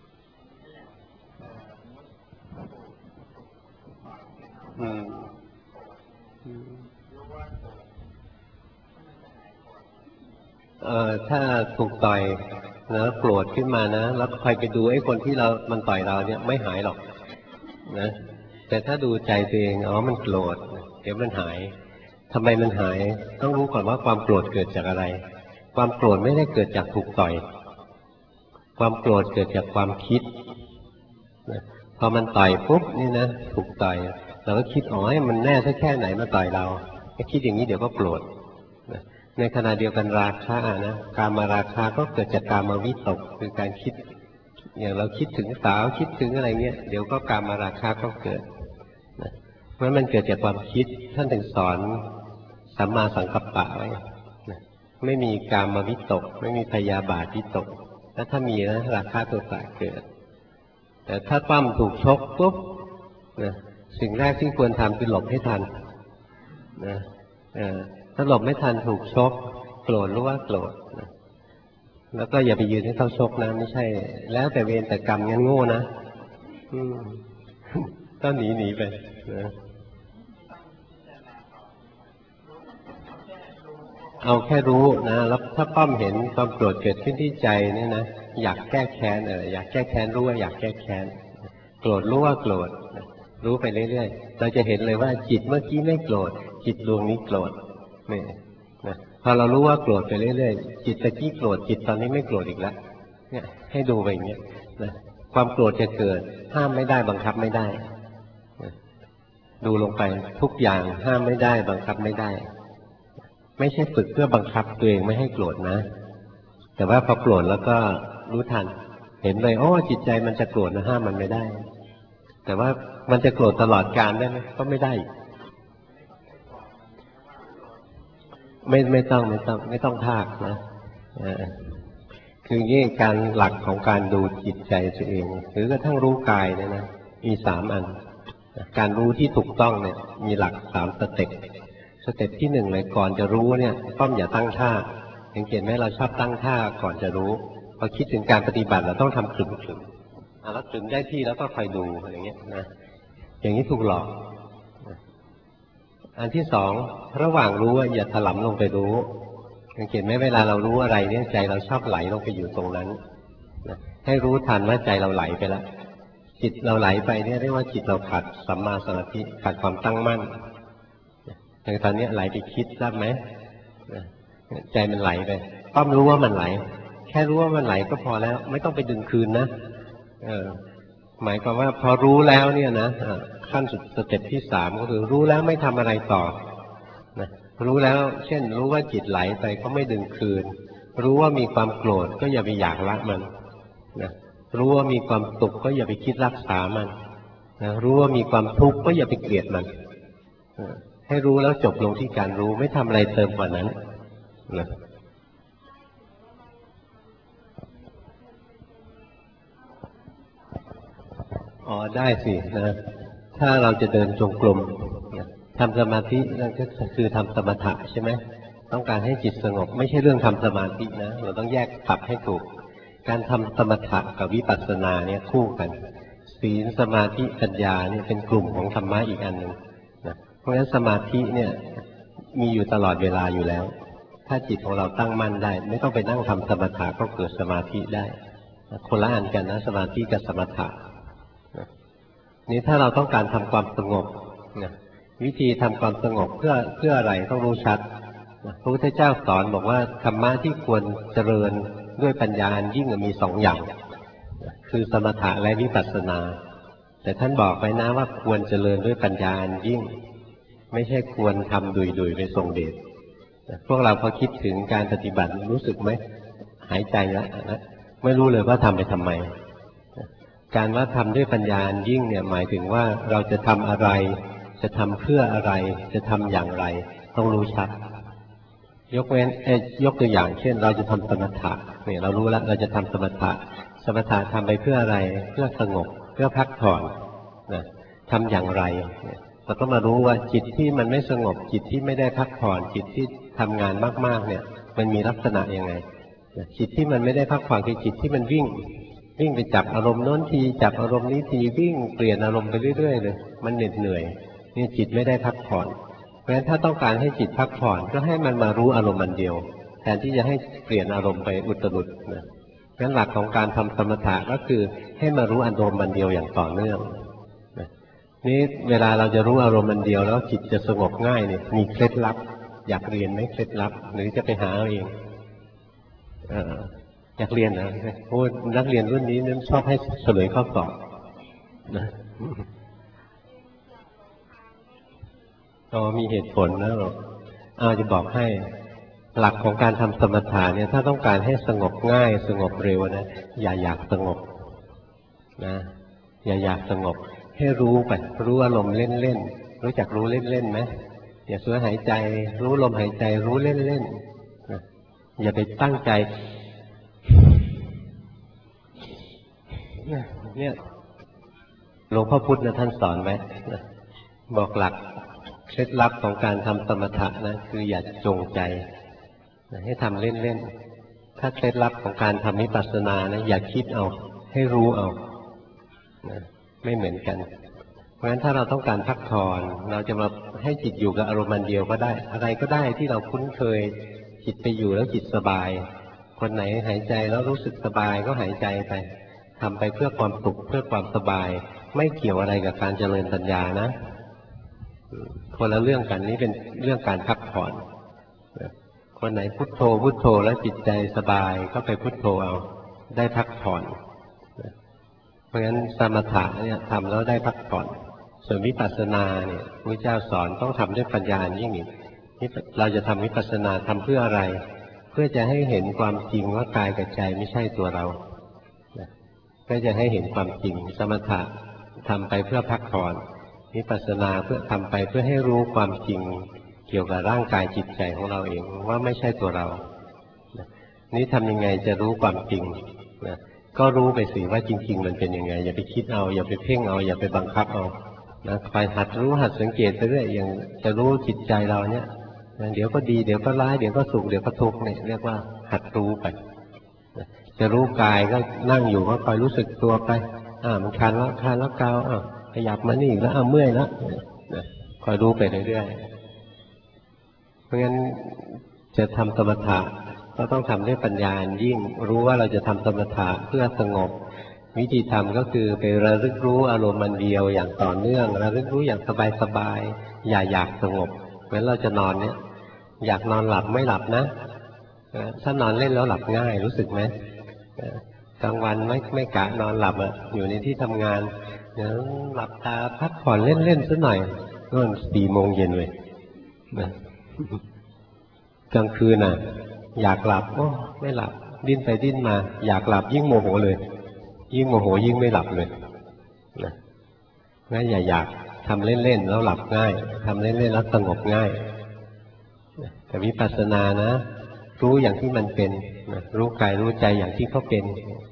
ถ้าถูกต่อยนะโกรธขึ้นมานะแล้วคอยไปดูไอ้คนที่มันต่อยเราเนี่ยไม่หายหรอกนะแต่ถ้าดูใจตัวเองมันโกรธเดี๋ยวมันหายทำไมมันหายต้องรู้ก่อนว่าความโกรธเกิดจากอะไรความโกรธไม่ได้เกิดจากถูกต่อยความโกรธเกิดจากความคิดนะพอมันต่อยปุ๊บนี่นะถูกต่อยเราก็คิดมันแน่แค่ไหนมาต่อยเราคิดอย่างนี้เดี๋ยวก็โกรธในขณะเดียวกันราคะนะกามราคะก็เกิดจากกามวิตกคือการคิดอย่างเราคิดถึงสาวคิดถึงอะไรเงี้ยเดี๋ยวก็กามราคะก็เกิดนะเพราะมันเกิดจากความคิดท่านถึงสอนสัมมาสังกัปปะไว้นะไม่มีกามวิตกไม่มีพยาบาทวิตกแล้วถ้ามีนะราคะโทสะเกิดแต่ถ้าปั้มถูกชกปุ๊บนะสิ่งแรกที่ควรทำคือหลบให้ทันนะถ้าหลบไม่ทันถูกชกโกรธรู้ว่าโกรธนะแล้วก็อย่าไปยืนให้เขาชกนะไม่ใช่แล้วแต่เวรแต่กรรมงั้นโง่นะต้องหนีไปนะเอาแค่รู้นะแล้วถ้าป้อมเห็นความโกรธเกิดขึ้นที่ใจเนี่ยนะอยากแก้แค้นอยากแก้แค้นรู้ว่าอยากแก้แค้นโกรธรู้ว่าโกรธรู้ไปเรื่อยๆเราจะเห็นเลยว่าจิตเมื่อกี้ไม่โกรธจิตดวงนี้โกรธนี่นะพอเรารู้ว่าโกรธไปเรื่อยๆจิตตะกี้โกรธจิตตอนนี้ไม่โกรธอีกแล้วเนี่ยให้ดูไปอย่างเงี้ยนะความโกรธจะเกิดห้ามไม่ได้บังคับไม่ได้นะดูลงไปทุกอย่างห้ามไม่ได้บังคับไม่ได้ไม่ใช่ฝึกเพื่อบังคับตัวเองไม่ให้โกรธนะแต่ว่าพอโกรธแล้วก็รู้ทันเห็นเลยจิตใจมันจะโกรธนะห้ามมันไม่ได้แต่ว่ามันจะโกรธตลอดกาลได้ไหมก็ไม่ได้ไม่ต้องภาคนะคือนี่การหลักของการดูจิตใจตัวเองหรือกระทั่งรู้กายเนี่ยนะมี3 อันการรู้ที่ถูกต้องเนี่ยมีหลัก3 สเต็ปที่1เลยก่อนจะรู้เนี่ยต้องอย่าตั้งท่าสังเกตไหมเราชอบตั้งท่าก่อนจะรู้พอคิดถึงการปฏิบัติเราต้องทำขลุ่มแล้วขลุ่มได้ที่แล้วก็คอยดูอย่างเงี้ยนะอย่างนี้ถูกหลอกอันที่2ระหว่างรู้อย่าถลำลงไปรู้สังเกตไหมเวลาเรารู้อะไรเนี่ยใจเราชอบไหลลงไปอยู่ตรงนั้นนะให้รู้ทันว่าใจเราไหลไปแล้วจิตเราไหลไปเนี่ยเรียกว่าจิตเราขาดสัมมาสมาธิขาดความตั้งมั่นอย่างตอนนี้ไหลไปคิดทราบไหมใจมันไหลไปต้องรู้ว่ามันไหลแค่รู้ว่ามันไหลก็พอแล้วไม่ต้องไปดึงคืนนะหมายความว่าพอรู้แล้วเนี่ยนะขั้นสุดสเต็ปที่3ก็คือรู้แล้วไม่ทำอะไรต่อนะรู้แล้วเช่นรู้ว่าจิตไหลไปก็ไม่ดึงคืนรู้ว่ามีความโกรธก็อย่าไปอยากละมันนะรู้ว่ามีความสุขก็อย่าไปคิดรักษามันนะรู้ว่ามีความทุกข์ก็อย่าไปเกลียดมันให้รู้แล้วจบลงที่การรู้ไม่ทำอะไรเติมกว่านั้นนะได้สินะถ้าเราจะเดินจงกรมทำสมาธินั่นก็คือทำสมถะใช่ไหมต้องการให้จิตสงบไม่ใช่เรื่องทำสมาธินะเราต้องแยกปรับให้ถูกการทำสมถะกับวิปัสสนาเนี่ยคู่กันศีลสมาธิปัญญาเนี่ยเป็นกลุ่มของธรรมะอีกอันหนึ่งนะเพราะฉะนั้นสมาธิเนี่ยมีอยู่ตลอดเวลาอยู่แล้วถ้าจิตของเราตั้งมั่นได้ไม่ต้องไปนั่งทำสมถะก็เกิดสมาธิได้คนละอันกันนะสมาธิกับสมถะนี่ถ้าเราต้องการทำความสงบนะวิธีทำความสงบเพื่ออะไรต้องรู้ชัดพระพุทธเจ้าสอนบอกว่าธรรมะที่ควรเจริญด้วยปัญญายิ่งมี2 อย่างคือสมถะและวิปัสสนาแต่ท่านบอกไว้นะว่าควรเจริญด้วยปัญญายิ่งไม่ใช่ควรทำดุยๆไปทรงเดชพวกเราพอคิดถึงการปฏิบัติรู้สึกไหมหายใจแล้วนะไม่รู้เลยว่าทำไปทำไมการว่าทำด้วยปัญญายิ่งเนี่ยหมายถึงว่าเราจะทำอะไรจะทำเพื่ออะไรจะทำอย่างไรต้องรู้ชัดยกตัวอย่างเช่นเราจะทำสมถะเนี่ยเรารู้แล้วเราจะทำสมถะทำไปเพื่ออะไรเพื่อสงบเพื่อพักผ่อนนะทำอย่างไรเราก็มารู้ว่าจิตที่มันไม่สงบจิตที่ไม่ได้พักผ่อนจิตที่ทำงานมากๆเนี่ยมันมีลักษณะยังไงจิตที่มันไม่ได้พักผ่อนคือจิตที่มันวิ่งไปจับอารมณ์โน้นทีจับอารมณ์นี้ทีวิ่งเปลี่ยนอารมณ์ไปเรื่อยๆเลยมันเหนื่อยนี่จิตไม่ได้พักผ่อนเพราะฉะนั้นถ้าต้องการให้จิตพักผ่อนก็ให้มันมารู้อารมณ์อันเดียวแทนที่จะให้เปลี่ยนอารมณ์ไปอุตรุดนะงั้นหลักของการทำสมถะก็คือให้มารู้อารมณ์อันเดียวอย่างต่อเนื่องนะนี่เวลาเราจะรู้อารมณ์อันเดียวแล้วจิตจะสงบง่ายเนี่ยมีเคล็ดลับอยากเรียนไหมเคล็ดลับหรือจะไปหาเอาเองอยากเรียนนะโอ้นักเรียนรุ่นนี้นั้นชอบให้เฉลยข้อสอบนะมีเหตุผลนะหรอกจะบอกให้หลักของการทำสมถะเนี่ยถ้าต้องการให้สงบง่ายสงบเร็วนะอย่าอยากสงบนะอย่าอยากสงบให้รู้ไปรู้อารมณ์เล่นๆรู้จักรู้เล่นๆไหมอย่าสูดหายใจรู้ลมหายใจรู้เล่นๆนะอย่าไปตั้งใจเนี่ยหลวงพ่อพุธนะท่านสอนไว้บอกหลักเคล็ดลับของการทำสมถะนะคืออย่าจงใจให้ทำเล่นๆถ้าเคล็ดลับของการทำวิปัสสนานะอย่าคิดเอาให้รู้เอานะไม่เหมือนกันเพราะฉะนั้นถ้าเราต้องการพักผ่อนเราจะมาให้จิตอยู่กับอารมณ์เดียวก็ได้อะไรก็ได้ที่เราคุ้นเคยจิตไปอยู่แล้วจิตสบายคนไหนหายใจแล้วรู้สึกสบายก็หายใจไปทำไปเพื่อความสุขเพื่อความสบายไม่เกี่ยวอะไรกับการเจริญปัญญานะคนละเรื่องกันนี้เป็นเรื่องการพักผ่อนคนไหนพุทโธพุทโธแล้วจิตใจสบายก็ไปพุทโธเอาได้พักผ่อนเพราะฉะนั้นสมถะเนี่ยทำแล้วได้พักผ่อนส่วนวิปัสสนาเนี่ยพระเจ้าสอนต้องทำด้วยปัญญายิ่งอีกเราจะทำวิปัสสนาทำเพื่ออะไรเพื่อจะให้เห็นความจริงว่ากายกับใจไม่ใช่ตัวเราก็จะให้เห็นความจริงสมถะทำไปเพื่อพักผ่อนวิปัสสนาเพื่อทำไปเพื่อให้รู้ความจริงเกี่ยวกับร่างกายจิตใจของเราเองว่าไม่ใช่ตัวเรานี่ทำยังไงจะรู้ความจริงนะก็รู้ไปสิว่าจริงๆมันเป็นยังไงอย่าไปคิดเอาอย่าไปเพ่งเอาอย่าไปบังคับเอานะคอยหัดรู้หัดสังเกตไปเรื่อยอย่างจะรู้จิตใจเราเนี่ยเดี๋ยวก็ดีเดี๋ยวก็ร้ายเดี๋ยวก็สุขเดี๋ยวก็ทุกข์เนี่ยเรียกว่าหัดรู้ไปจะรู้กายก็นั่งอยู่ก็คอยรู้สึกตัวไปมันคันแล้วเกาขยับมานี่อีกแล้วเมื่อยแล้วคอยรู้ไปเรื่อยๆเพราะงั้นจะทำสมถะก็ต้องทำด้วยปัญญายิ่งรู้ว่าเราจะทำสมถะเพื่อสงบวิธีทำก็คือไประลึกรู้อารมณ์มันเดียวอย่างต่อเนื่องระลึกรู้อย่างสบายๆอย่าอยากสงบเหมือนเราจะนอนเนี่ยอยากนอนหลับไม่หลับนะถ้านอนเล่นแล้วหลับง่ายรู้สึกไหมกลางวันไม่กะนอนหลับอยู่ในที่ทำงานเดี๋ยวหลับตาพักผ่อนเล่นๆสักหน่อยก็4 โมงเย็นเลยนะกลางคืนอยากหลับไม่หลับดิ้นไปดิ้นมาอยากหลับยิ่งโมโหเลยยิ่งโมโหยิ่งไม่หลับเลยนะงั้นอย่าอยากทำเล่นๆแล้วหลับง่ายทำเล่นๆแล้วสงบง่ายแต่วิปัสสนานะรู้อย่างที่มันเป็นรู้กายรู้ใจอย่างที่เขาเป็น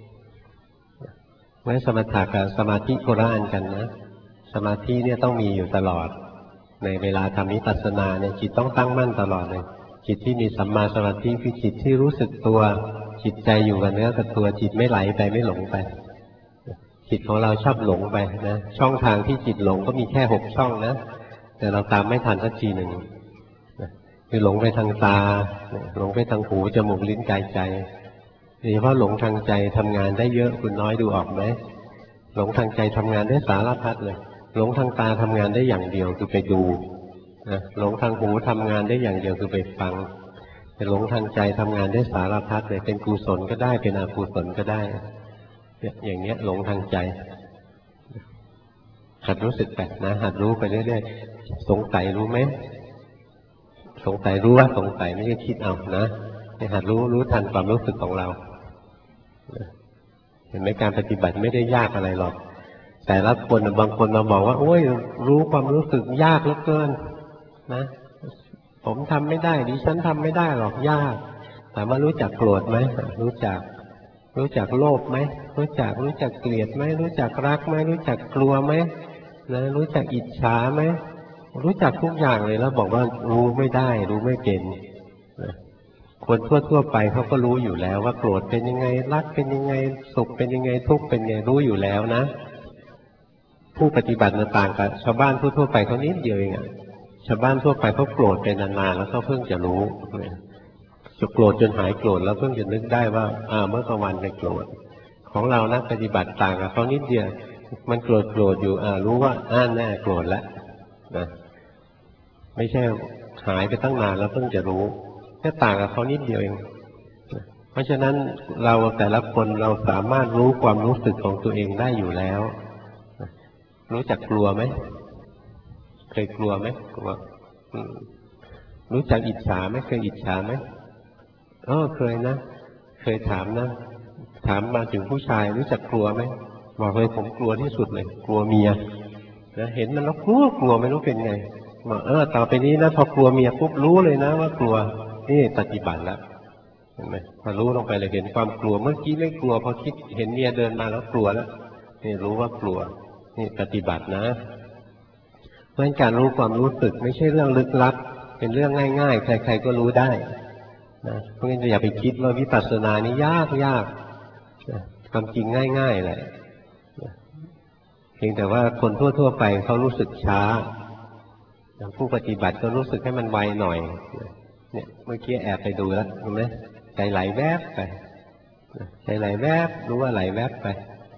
งั้นสมถะกับสมาธิโคละอันกันนะสมาธิเนี่ยต้องมีอยู่ตลอดในเวลาทำวิปัสสนาเนี่ยจิตต้องตั้งมั่นตลอดเลยจิตที่มีสัมมาสมาธิคือจิตที่รู้สึกตัวจิตใจอยู่กับเนื้อกับตัวจิตไม่ไหลไปไม่หลงไปจิตของเราชอบหลงไปนะช่องทางที่จิตหลงก็มีแค่6 ช่องนะแต่เราตามไม่ทันสักทีหนึ่งคือหลงไปทางตาหลงไปทางหูจมูกลิ้นกายใจโดยเฉพาะหลงทางใจทำงานได้เยอะคุณน้อยดูออกไหมหลงทางใจทำงานได้สารพัดเลยหลงทางตาทำงานได้อย่างเดียวคือไปดูหลงทางหูทำงานได้อย่างเดียวคือไปฟังแต่หลงทางใจทำงานได้สารพัดเลยเป็นกุศลก็ได้เป็นอกุศลก็ได้อย่างเนี้ยหลงทางใจหัดรู้สึกแบบนะหัดรู้ไปเรื่อยๆสงสัยรู้ไหมสงสัยรู้ว่าสงสัยไม่ใช่คิดเอานะหัดรู้ทันความรู้สึกของเราเห็นไหมการปฏิบัติไม่ได้ยากอะไรหรอกแต่ละคนบางคนมาบอกว่าโอ้ยรู้ความรู้สึกยากเหลือเกินนะผมทำไม่ได้ดิฉันทำไม่ได้หรอกยากแต่ว่ารู้จักโกรธไหมรู้จักโลภไหมรู้จักเกลียดไหมรู้จักรักไหมรู้จักกลัวไหมนะรู้จักอิจฉาไหมรู้จักทุกอย่างเลยแล้วบอกว่ารู้ไม่ได้รู้ไม่เป็นนะคนทั่วไปเขาก็รู้อยู่แล้วว่าโกรธเป็นยังไงรักเป็นยังไงสุขเป็นยังไงทุกข์เป็นยังไงรู้อยู่แล้วนะผู้ปฏิบัติต่างกับชาวบ้านทั่วไปเขานิดเดียวเองชาวบ้านทั่วไปเขาโกรธเป็นนานๆแล้วเขาเพิ่งจะรู้จะโกรธจนหายโกรธแล้วเพิ่งจะนึกได้ว่าเมื่อกลางวันไปโกรธของเรานะปฏิบัติต่างกับเขานิดเดียวมันโกรธอยู่รู้ว่าแน่โกรธแล้วนะไม่ใช่หายไปตั้งนานแล้วเพิ่งจะรู้แค่ต่างกับเขานิดเดียวเองเพราะฉะนั้นเราแต่ละคนเราสามารถรู้ความรู้สึกของตัวเองได้อยู่แล้วรู้จักกลัวไหมเคยกลัวไหมกลัวรู้จักอิจฉาไหมเคยอิจฉาไหมเคยนะเคยถามนะถามมาถึงผู้ชายรู้จักกลัวไหมบอกเลยผมกลัวที่สุดเลยกลัวเมียนะเห็นมันแล้วกลัวไม่รู้เป็นไงบอกต่อไปนี้นะพอกลัวเมียปุ๊บรู้เลยนะว่ากลัวนี่ปฏิบัติแล้วเห็นไหมพอรู้ลงไปเลยเห็นความกลัวเมื่อกี้ไม่กลัวพอคิดเห็นเมียเดินมาแล้วกลัวแล้วนี่รู้ว่ากลัวนี่ปฏิบัตินะเพราะการรู้ความรู้สึกไม่ใช่เรื่องลึกลับเป็นเรื่องง่ายๆใครๆก็รู้ได้นะเพราะงั้นอย่าไปคิดว่าวิปัสสนานี่ยากความจริงง่ายๆแหละเพียงแต่ว่าคนทั่วไปเขารู้สึกช้าผู้ปฏิบัติก็รู้สึกให้มันไวหน่อยเนี่ยเมื่อกี้แอบไปดูแล้วเห็นไหมใจไหลแวบไปใจไหลแวบรู้ว่าไหลแวบไป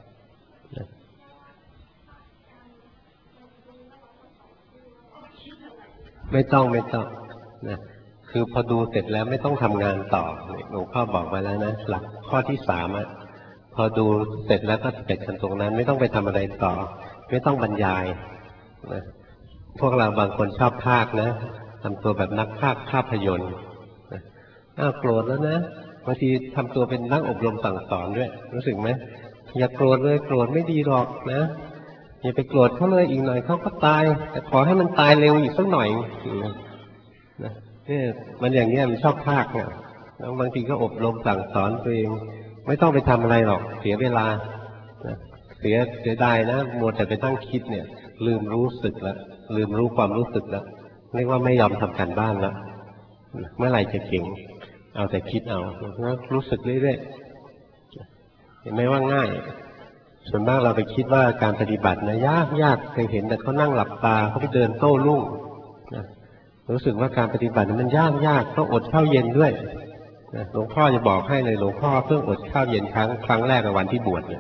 ไม่ต้องนะคือพอดูเสร็จแล้วไม่ต้องทำงานต่อหลวงพ่อบอกไว้แล้วนะหลักข้อที่3พอดูเสร็จแล้วก็เสร็จกันตรงนั้นไม่ต้องไปทำอะไรต่อไม่ต้องบรรยายนะพวกเราบางคนชอบพากนะทำตัวแบบนักพากภาพยนตร์โกรธแล้วนะบางทีทำตัวเป็นนักอบรมสั่งสอนด้วยรู้สึกไหมอย่าโกรธเลยโกรธไม่ดีหรอกนะอย่าไปโกรธเขาเลยอีกหน่อยเขาก็ตายแต่ขอให้มันตายเร็วอีกสักหน่อยนะนี่มันอย่างเงี้ยมันชอบพากเนี่ยแล้วบางทีก็อบรมสั่งสอนตัวเองไม่ต้องไปทำอะไรหรอกเสียเวลาเสียดายนะมัวแต่ไปตั้งคิดเนี่ยลืมรู้สึกแล้วลืมรู้ความรู้สึกแล้วเรียกว่าไม่ยอมทำการบ้านแล้วเมื่อไหร่จะเก่งเอาแต่คิดเอารู้สึกเรื่อยๆเห็นไหมว่าง่ายส่วนมากเราไปคิดว่าการปฏิบัตินะยากเคยเห็นแต่เขานั่งหลับตาเขาไปเดินโต้รุ่งรู้สึกว่าการปฏิบัติมันยากต้องอดข้าวเย็นด้วยหลวงพ่อจะบอกให้เลยหลวงพ่อเพิ่งอดข้าวเย็นครั้งแรกในวันที่บวชเนี่ย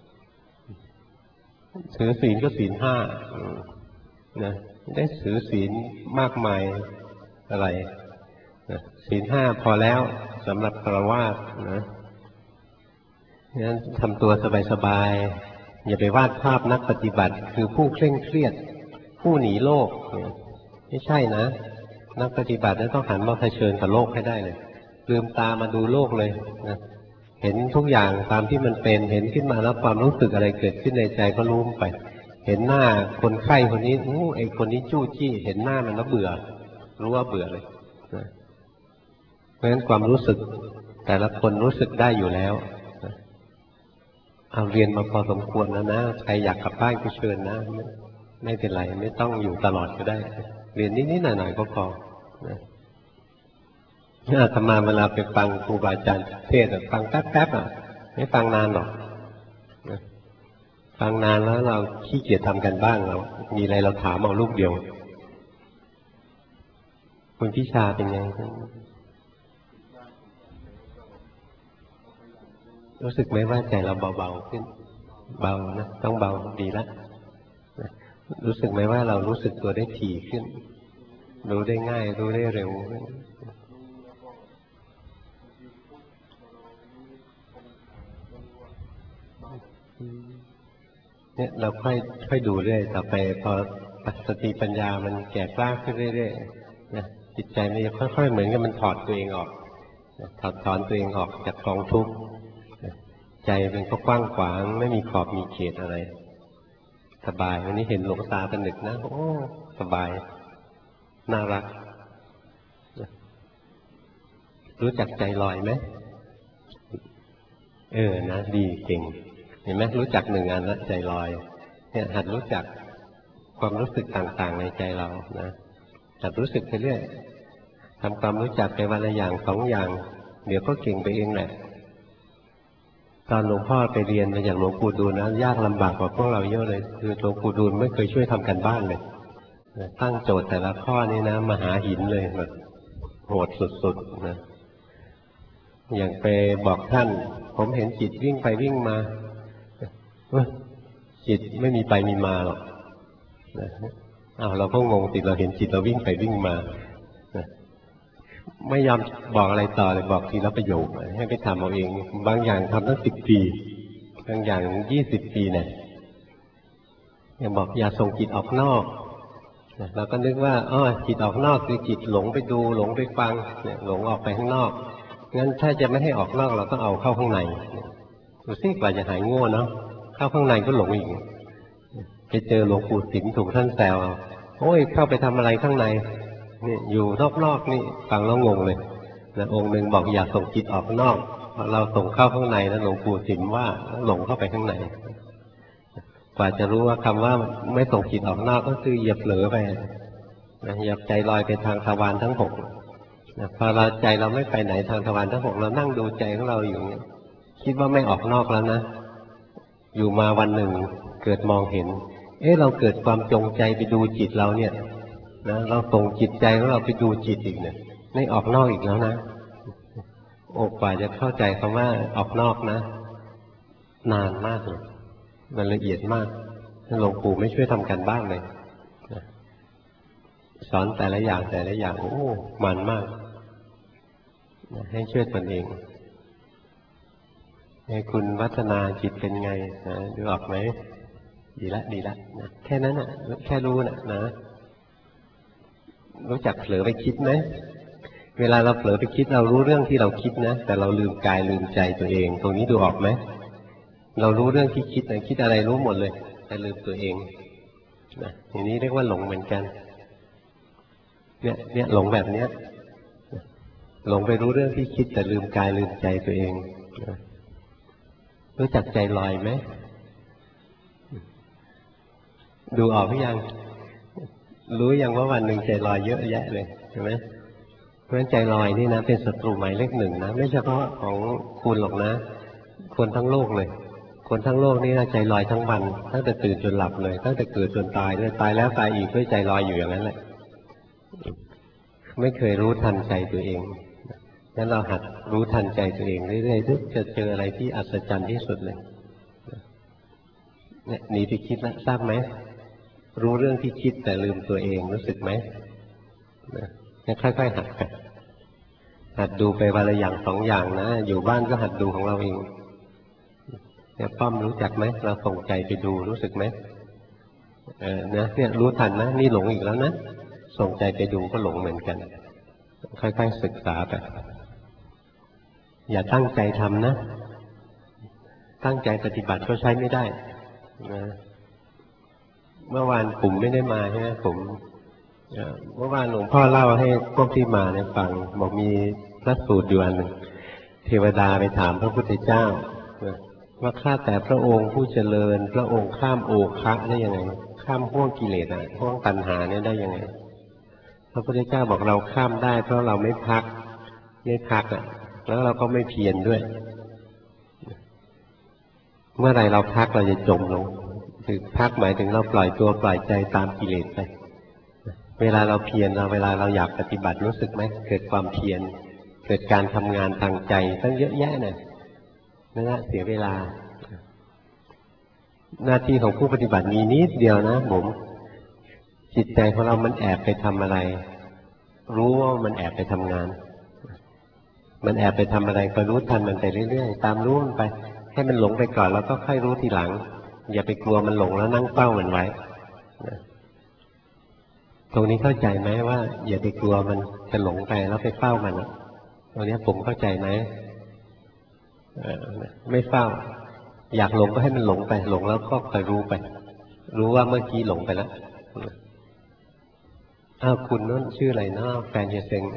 ถือศีลก็ศีลห้านะได้ถือศีลมากมายอะไรศีลห้าพอแล้วสำหรับฆราวาสนะงั้นทำตัวสบายๆอย่าไปวาดภาพนักปฏิบัติคือผู้เคร่งเครียดผู้หนีโลกไม่ใช่นะนักปฏิบัติต้องหันมาเผชิญกับโลกให้ได้เลยลืมตามาดูโลกเลยนะเห็นทุกอย่างตามที่มันเป็นเห็นขึ้นมาแล้วความรู้สึกอะไรเกิดขึ้นในใจก็รู้ไปเห็นหน้าคนไข้คนนี้ไอ้คนนี้จู้จี้เห็นหน้ามันแล้วเบื่อรู้ว่าเบื่อเลยนะเพราะฉะนั้นความรู้สึกแต่ละคนรู้สึกได้อยู่แล้วเอาเรียนมาพอสมควรแล้วนะใครอยากกลับบ้านก็เชิญนะไม่เป็นไรไม่ต้องอยู่ตลอดก็ได้เรียนนิดๆหน่อยๆก็พอนะอาตมาเวลาไปฟังครูบาอาจารย์เทศฟังแป๊บๆไม่ฟังนานหรอกนะฟังนานแล้วเราขี้เกียจทำกันบ้างเรามีอะไรเราถามเอาลูกเดียวคุณพิชาเป็นไงรู้สึกไหมว่าใจเราเบาๆขึ้นเบานะต้องเบาดีแล้วรู้สึกไหมว่าเรารู้สึกตัวได้ถี่ขึ้นรู้ได้ง่ายรู้ได้เร็วเนี่ยเราค่อยดูเรื่อยต่อไปพอสติปัญญามันแก่กล้าขึ้นเรื่อยๆนะจิตใจมันจะค่อยๆเหมือนกับมันถอดตัวเองออกถอนตัวเองออกจากกองทุกข์ใจเป็นก็กว้างขวางไม่มีขอบมีเขตอะไรสบายวันนี้เห็นหลวงตาเป็นหนึ่งนะโอ้สบายน่ารักรู้จักใจลอยไหมนะดีเก่งเห็นไหมรู้จักหนึ่งอันแล้วใจลอยเนี่ยหัดรู้จักความรู้สึกต่างๆในใจเรานะหัดรู้สึกไปเรื่อยทำความรู้จักไปวันละอย่างสองอย่างเดี๋ยวก็เก่งไปเองแหละตอนหลวงพ่อไปเรียนมาจากหลวงปู่ดูลนะยากลำบากกว่าพวกเราเยอะเลยคือหลวงปู่ดูลไม่เคยช่วยทำกันบ้านเลยตั้งโจทย์แต่ละข้อนี้นะมหาหินเลยแบบโหดสุดๆนะอย่างไปบอกท่านผมเห็นจิตวิ่งไปวิ่งมาจิตไม่มีไปมีมาหรอกเราก็งงติดเราเห็นจิตเราวิ่งไปวิ่งมาไม่ยอมบอกอะไรต่อเลยบอกทีละประโยคให้ไปทำเอาเองบางอย่างทำตั้ง10 ปีบางอย่าง20 ปีเนี่ยยังบอกอย่าส่งจิตออกนอกเราก็นึกว่าจิตออกนอกคือจิตหลงไปดูหลงไปฟังเนี่ยหลงออกไปข้างนอกงั้นถ้าจะไม่ให้ออกนอกเราต้องเอาเข้าข้างในดูสิกว่าจะหายง่วงเนาะเข้าข้างในก็หลงอีกไปเจอหลวงปู่สิมถูกท่านแซวโอ้ยเข้าไปทำอะไรข้างในนี่อยู่นอกๆนี่ฟังแล้วงงเลยนะองค์หนึ่งบอกอย่าส่งจิตออกนอกเราส่งเข้าข้างในแล้วหลวงปู่สิมว่าหลงเข้าไปข้างในกว่าจะรู้ว่าคำว่าไม่ส่งจิตออกนอกก็คือเหยียบเผลอไปนะเหยียบใจลอยไปทางทวารทั้ง6นะพอเราใจเราไม่ไปไหนทางทวารทั้ง6เรานั่งดูใจของเราอยู่เนี่ยคิดว่าไม่ออกนอกแล้วนะอยู่มาวันหนึ่งเกิดมองเห็นเราเกิดความจงใจไปดูจิตเราเนี่ยนะเราส่งจิตใจของเราไปดูจิตอีกเนี่ยไม่ออกนอกอีกแล้วนะโอ้กว่าจะเข้าใจคำว่าออกนอกนะนานมากเลยมันละเอียดมากหลวงปู่ไม่ช่วยทำกันบ้านเลยสอนแต่ละอย่างโอ้มันมากให้ช่วยตนเองให้คุณวัฒนาจิตเป็นไงนะดูออกไหมดีละนะแค่นั้นน่ะแค่รู้นะรู้จักเผลอไปคิดไหมเวลาเราเผลอไปคิดเรารู้เรื่องที่เราคิดนะแต่เราลืมกายลืมใจตัวเองตรงนี้ดูออกไหมเรารู้เรื่องที่คิดนะคิดอะไรรู้หมดเลยแต่ลืมตัวเองนะอย่างนี้เรียกว่าหลงเหมือนกันเนี่ยหลงแบบเนี้ยหลงไปรู้เรื่องที่คิดแต่ลืมกายลืมใจตัวเองรู้จักใจลอยไหมดูออกหรือยังรู้ยังว่าวันหนึ่งใจลอยเยอะแยะเลยใช่ไหมเพราะฉะนั้นใจลอยนี่นะเป็นศัตรูหมายเลขหนึ่งนะไม่เฉพาะของคุณหรอกนะคนทั้งโลกเลยคนทั้งโลกนี่นะใจลอยทั้งวันตั้งแต่ตื่นจนหลับเลยตั้งแต่เกิดจนตายด้วยตายแล้วตายอีกด้วยใจลอยอยู่อย่างนั้นแหละไม่เคยรู้ทันใจตัวเองงั้นเราหัดรู้ทันใจตัวเองเรื่อยๆจะเจออะไรที่อัศจรรย์ที่สุดเลยเนี่ยหนีไปคิดแล้วทราบไหมรู้เรื่องที่คิดแต่ลืมตัวเองรู้สึกไหมเนี่ยค่อยๆหัดไปหัดดูไปวันละอย่างสองอย่างนะอยู่บ้านก็หัดดูของเราเองเนี่ยป้อมรู้จักไหมเราส่งใจไปดูรู้สึกไหมนะเนี่ยรู้ทันนะนี่หลงอีกแล้วนะส่งใจไปดูก็หลงเหมือนกันค่อยๆศึกษาไปอย่าตั้งใจทำนะตั้งใจปฏิบัติก็ใช้ไม่ได้นะเมื่อวานผมไม่ได้มาใช่ไหมผมเมื่อวานหลวงพ่อเล่าให้พวกที่มาเนี่ยฟังบอกมีพระสูตรอยู่อันหนึ่งเทวดาไปถามพระพุทธเจ้าว่าข้าแต่พระองค์ผู้เจริญพระองค์ข้ามโอคะได้ยังไงข้ามห่วงกิเลสห่วงตัณหาเนี่ยได้ยังไงพระพุทธเจ้าบอกเราข้ามได้เพราะเราไม่พักแล้วเราก็ไม่เพียรด้วยเมื่อไรเราพักเราจะจมลงคือพักหมายถึงเราปล่อยตัวปล่อยใจตามกิเลสไปเวลาเราเพียรเวลาเราอยากปฏิบัติรู้สึกไหมเกิดความเพียรเกิดการทำงานทางใจตั้งเยอะแยะเนี่ยนั่นแหละเสียเวลาหน้าที่ของผู้ปฏิบัติมีนิดเดียวนะผมจิตใจของเรามันแอบไปทำอะไรรู้ว่ามันแอบไปทำงานมันแอบไปทำอะไรก็รู้ทันมันไปเรื่อยๆตามรู้มันไปให้มันหลงไปก่อนแล้วก็ค่อยรู้ทีหลังอย่าไปกลัวมันหลงแล้วนั่งเฝ้ามันไว้ตรงนี้เข้าใจไหมว่าอย่าไปกลัวมันจะหลงไปแล้วไปเฝ้ามันตรงนี้ผมเข้าใจไหมไม่เฝ้าอยากหลงก็ให้มันหลงไปหลงแล้วก็คอยรู้ไปรู้ว่าเมื่อกี้หลงไปแล้วคุณนั่นชื่ออะไรนะแฟนเฮียเซ็ง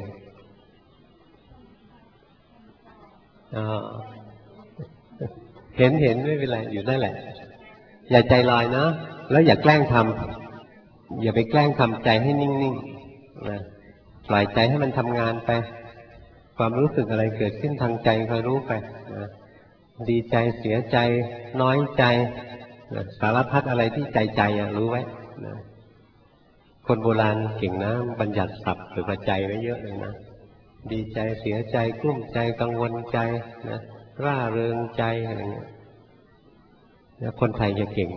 เห็นไม่เป็นไรอยู่ได้แหละอย่าใจลอยนะแล้วอย่าแกล้งทำอย่าไปแกล้งทำใจให้นิ่งๆนะปล่อยใจให้มันทำงานไปความรู้สึกอะไรเกิดขึ้นทางใจคอยรู้ไปนะดีใจเสียใจน้อยใจนะสารพัดอะไรที่ใจรู้ไว้นะคนโบราณเก่งนะบัญญัติศัพท์หรือปัจจัยไว้เยอะเลยนะดีใจเสียใจกลุ้มใจกังวลใจนะร่าเริงใจอะไรเงี้ยแล้วคนไทยจะเก่ง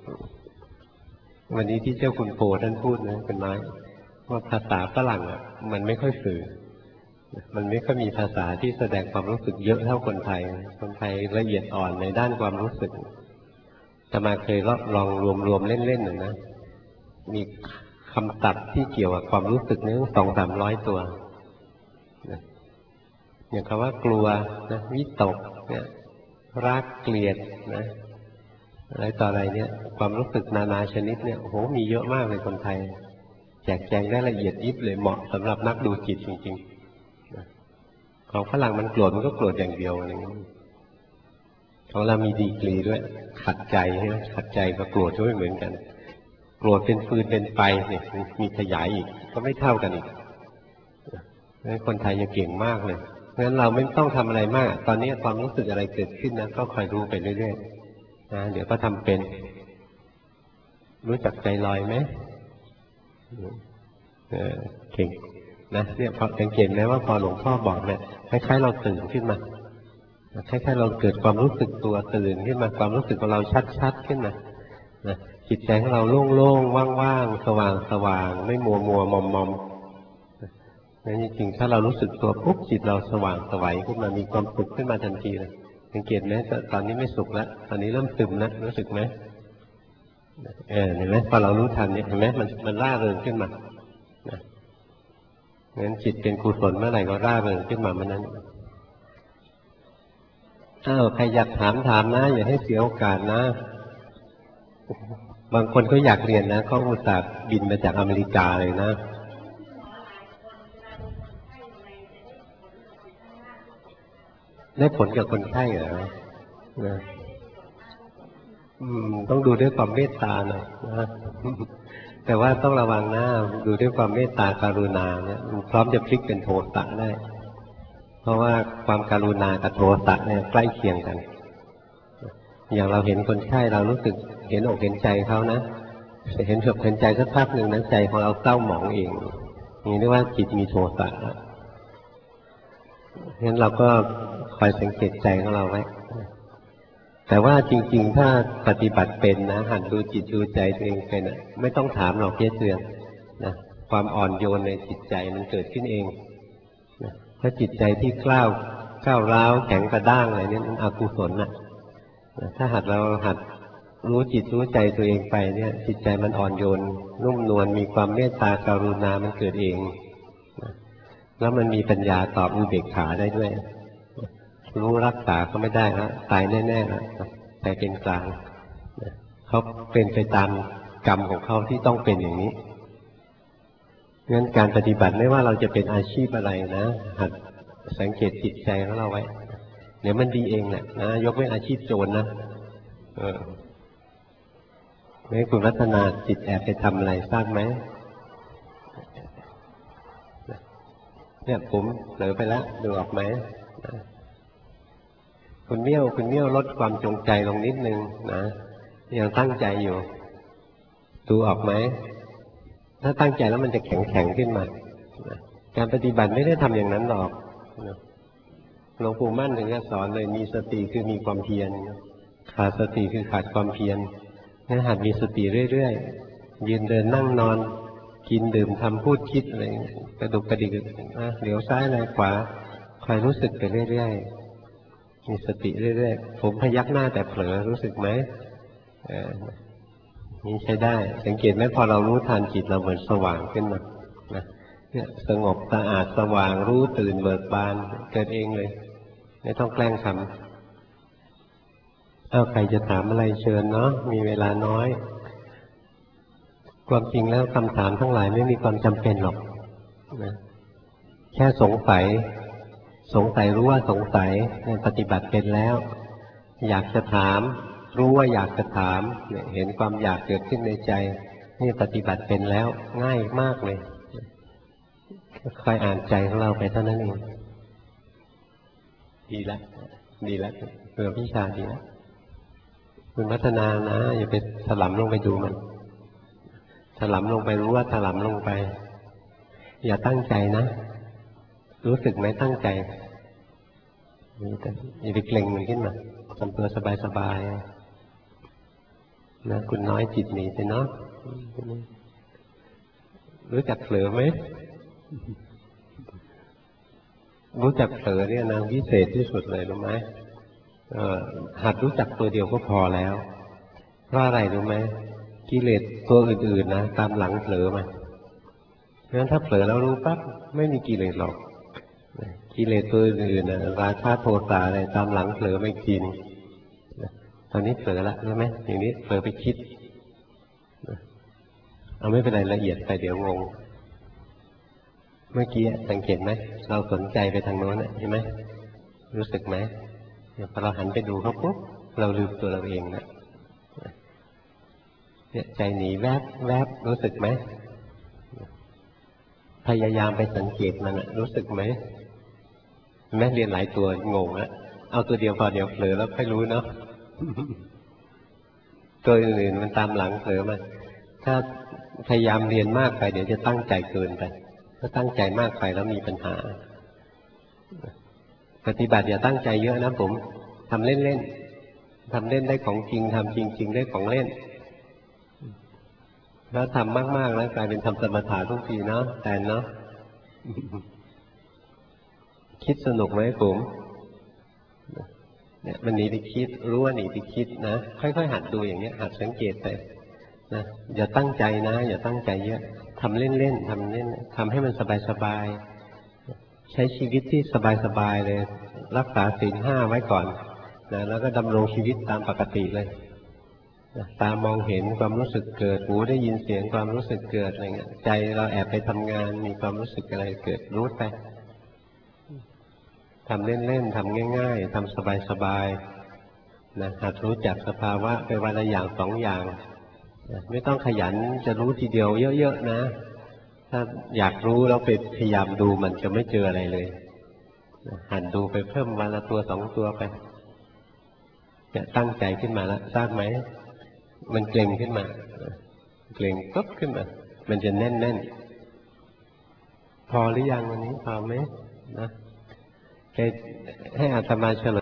วันนี้ที่เจ้าคุณโปท่านพูดนะเป็นไม้ว่าภาษาฝรั่งมันไม่ค่อยสื่อมันไม่ค่อยมีภาษาที่แสดงความรู้สึกเยอะเท่าคนไทยคนไทยละเอียดอ่อนในด้านความรู้สึกแต่มาเคยลองรวมเล่นๆหน่อยนะมีคำศัพท์ที่เกี่ยวกับความรู้สึกนี่200-300 ตัวอย่างคำว่ากลัวนะวิตกเนี่ยรักเกลียดนะอะไรต่ออะไรเนี่ยความรู้สึกนานาชนิดเนี่ยโอ้โหมีเยอะมากเลยคนไทยแจกแจงได้ละเอียดยิบเลยเหมาะสำหรับนักดูจิตจริงๆของฝรั่งมันโกรธมันก็โกรธอย่างเดียวอะไรอย่างนี้ของเรามีดีกรีด้วยขัดใจใช่ไหมขัดใจกับโกรธด้วยเหมือนกันโกรธเป็นฟืนเป็นไฟเนี่ยมีขยายอีกก็ไม่เท่ากันอีกคนไทยจะเก่งมากเลยเพราะฉะนั้นเราไม่ต้องทำอะไรมากตอนนี้ความรู้สึกอะไรเกิดขึ้นนะก็คอยรู้ไปเรื่อยๆนะเดี๋ยวก็ทำเป็นรู้จักใจลอยไหมเก่งนะเนี่ยพอสังเกตไหมว่าพอหลวงพ่อบอกเนี่ยคล้ายๆเราตื่นขึ้นมาคล้ายๆเราเกิดความรู้สึกตัวตื่นขึ้นมาความรู้สึกของเราชัดๆขึ้นมานะจิตใจของเราโล่งๆว่างๆสว่างๆไม่มัวมอมนั่นจริงๆถ้าเรารู้สึกตัวปุ๊บจิตเราสว่างสวัยขึ้นมามีความสุขขึ้นมาทันทีเลยสังเกตไหมตอนนี้ไม่สุขแล้วตอนนี้เริ่มซึมนะรู้สึกไหมเห็นไหมพอเรารู้ทันเนี่ยเห็นไหมมันร่าเริงขึ้นมางั้นจิตเป็นกุศลเมื่อไหร่ก็ร่าเริงขึ้นมาเมื่อนั้นใครอยากถามนะอย่าให้เสียโอกาสนะบางคนเขาอยากเรียนนะเขาอุตส่าห์บินมาจากอเมริกาเลยนะได้ผลกับคนไข้เหรอนะต้องดูด้วยความเมตตาหน่อยนะแต่ว่าต้องระวังนะดูด้วยความเมตตากรุณาเนี่ยมันพร้อมจะพลิกเป็นโทสะได้ เพราะว่าความกรุณากับโทสะเนี่ยใกล้เคียงกัน อย่างเราเห็นคนไข้เรารู้สึกเห็นอกเห็นใจเขานะเห็นอกเห็นใจสักพักหนึ่งนั้นใจของเราเศร้าหมองเองนี่เรียกว่าจิตมีโทสะแล้วงั้นเราก็คอยสังเกตใจของเราไว้แต่ว่าจริงๆถ้าปฏิบัติเป็นนะหัดดูจิตดูใจตัวเองเป็นไม่ต้องถามหรอกเพี้ยเตือนนะความอ่อนโยนในจิตใจมันเกิดขึ้นเองนะถ้าจิตใจที่ก้าวร้าวแข็งกระด้างอะไรนี่มันอกุศลนะถ้าเราหัดรู้จิตรู้ใจตัวเองไปเนี่ยจิตใจมันอ่อนโยนนุ่มนวลมีความเมตตากรุณามันเกิดเองนะแล้วมันมีปัญญาตอบอุเบกขาได้ด้วยรู้รักษาก็ไม่ได้แล้วตายแน่ๆแล้วแต่เป็นกลางเขาเป็นไปตามกรรมของเขาที่ต้องเป็นอย่างนี้งั้นการปฏิบัติไม่ว่าเราจะเป็นอาชีพอะไรนะหัดสังเกตจิตใจของเราไว้เดี๋ยวมันดีเองแหละนะยกเว้นอาชีพโจรนะไม่คุณพัฒนาจิตแอบไปทำอะไรทราบไหมเนี่ยผมเผลอไปแล้วดูออกไหมคุณเมี่ยวลดความจงใจลงนิดนึงนะยังตั้งใจอยู่ดูออกไหมถ้าตั้งใจแล้วมันจะแข็งขึ้นมาการปฏิบัติไม่ได้ทำอย่างนั้นหรอกหลวงปู่มั่นถึงจะสอนเลยมีสติคือมีความเพียรขาดสติคือขาดความเพียรงั้นหัดมีสติเรื่อยๆยืนเดินนั่งนอนกินดื่มทำพูดคิดอะไรกระดุกกระดิกเหลียวซ้ายไหลขวาคอยรู้สึกไปเรื่อยๆมีสติเรื่อยๆผมพยักหน้าแต่เผลอรู้สึกไหมนี่ใช้ได้สังเกตไหมพอเรารู้ทันจิตเราเหมือนสว่างขึ้นมานะเนี่ยสงบสะอาดสว่างรู้ตื่นเบิกบานเกิดเองเลยไม่ต้องแกล้งทำใครจะถามอะไรเชิญเนาะมีเวลาน้อยความจริงแล้วคำถามทั้งหลายไม่มีความจำเป็นหรอกนะแค่สงสัยรู้ว่าสงสัยปฏิบัติเป็นแล้วอยากจะถามรู้ว่าอยากจะถามเห็นความอยากเกิดขึ้นในใจนี่ปฏิบัติเป็นแล้วง่ายมากเลยค่อยอ่านใจของเราไปเท่านั้นเองดีแล้วเพื่อพิชาดีแล้วคุณพัฒนานะอย่าไปถลำลงไปดูมันถลำลงไปรู้ว่าถลำลงไปอย่าตั้งใจนะรู้สึกไหมตั้งใจอย่าไปเกร็งมันขึ้นมาทำตัวสบายๆนะคุณน้อยจิตหนีไปเนาะรู้จักเผลอไหมรู้จักเผลอเนี่ยนางวิเศษที่สุดเลยรู้ไหมหัดรู้จักตัวเดียวก็พอแล้วเพราะอะไรรู้ไหมกิเลสตัวอื่นๆนะตามหลังเผลอมาเพราะฉะนั้นถ้าเผลอแล้วรู้ปั๊บไม่มีกิเลสหรอกกิเลสตัวอื่นๆนะราคะโทสะอะไรตามหลังเผลอไม่กินตอนนี้เผลอละใช่ไหมอย่างนี้เผลอไปคิดเอาไม่เป็นไรละเอียดไปเดี๋ยวงงเมื่อกี้สังเกตไหมเราสนใจไปทางโน้นใช่ไหมรู้สึกไหมพอเราหันไปดูเขาปุ๊บเราลืมตัวเราเองนะเนี่ยใจหนีแวบรู้สึกไหมพยายามไปสังเกตมันรู้สึกไหมแม้เรียนหลายตัวงงแล้วเอาตัวเดียวพอเดี๋ยวเผลอแล้วค่อยรู้เนาะตัวอื่นมันตามหลังเผลอมาถ้าพยายามเรียนมากไปเดี๋ยวจะตั้งใจเกินไปถ้าตั้งใจมากไปแล้วมีปัญหาปฏิบัติอย่าตั้งใจเยอะนะผมทำเล่นๆทำเล่นได้ของจริงทำจริงๆได้ของเล่นแล้วทำมากๆแล้วกลายเป็นทำสมถะทุกทีเนาะแต่เนาะคิดสนุกไหมผมเนี่ยมันหนีไปคิดรู้ว่าหนีไปคิดนะค่อยๆหัดดูอย่างเนี้ยหัดสังเกตไปนะอย่าตั้งใจนะอย่าตั้งใจเยอะทำเล่นๆทำให้มันสบายๆใช้ชีวิตที่สบายๆเลยรักษาศีล 5ไว้ก่อนนะแล้วก็ดำรงชีวิตตามปกติเลยตามองเห็นความรู้สึกเกิดหูได้ยินเสียงความรู้สึกเกิดอะไรเงี้ยใจเราแอบไปทำงานมีความรู้สึกอะไรเกิดรู้ไปทำเล่นๆทำง่ายๆทำสบายๆนะหัดรู้จักสภาวะไปวันละอย่างสองอย่างนะไม่ต้องขยันจะรู้ทีเดียวเยอะๆนะถ้าอยากรู้แล้วไปพยายามดูมันจะไม่เจออะไรเลยนะหัดดูไปเพิ่มวันละตัวสองตัวไปจะตั้งใจขึ้นมาแล้วทราบไหมมันเกร็งขึ้นมาเกร็งปุ๊บขึ้นมามันจะแน่นๆพอหรือยังวันนี้พอไหมนะให้อาตมาเฉลย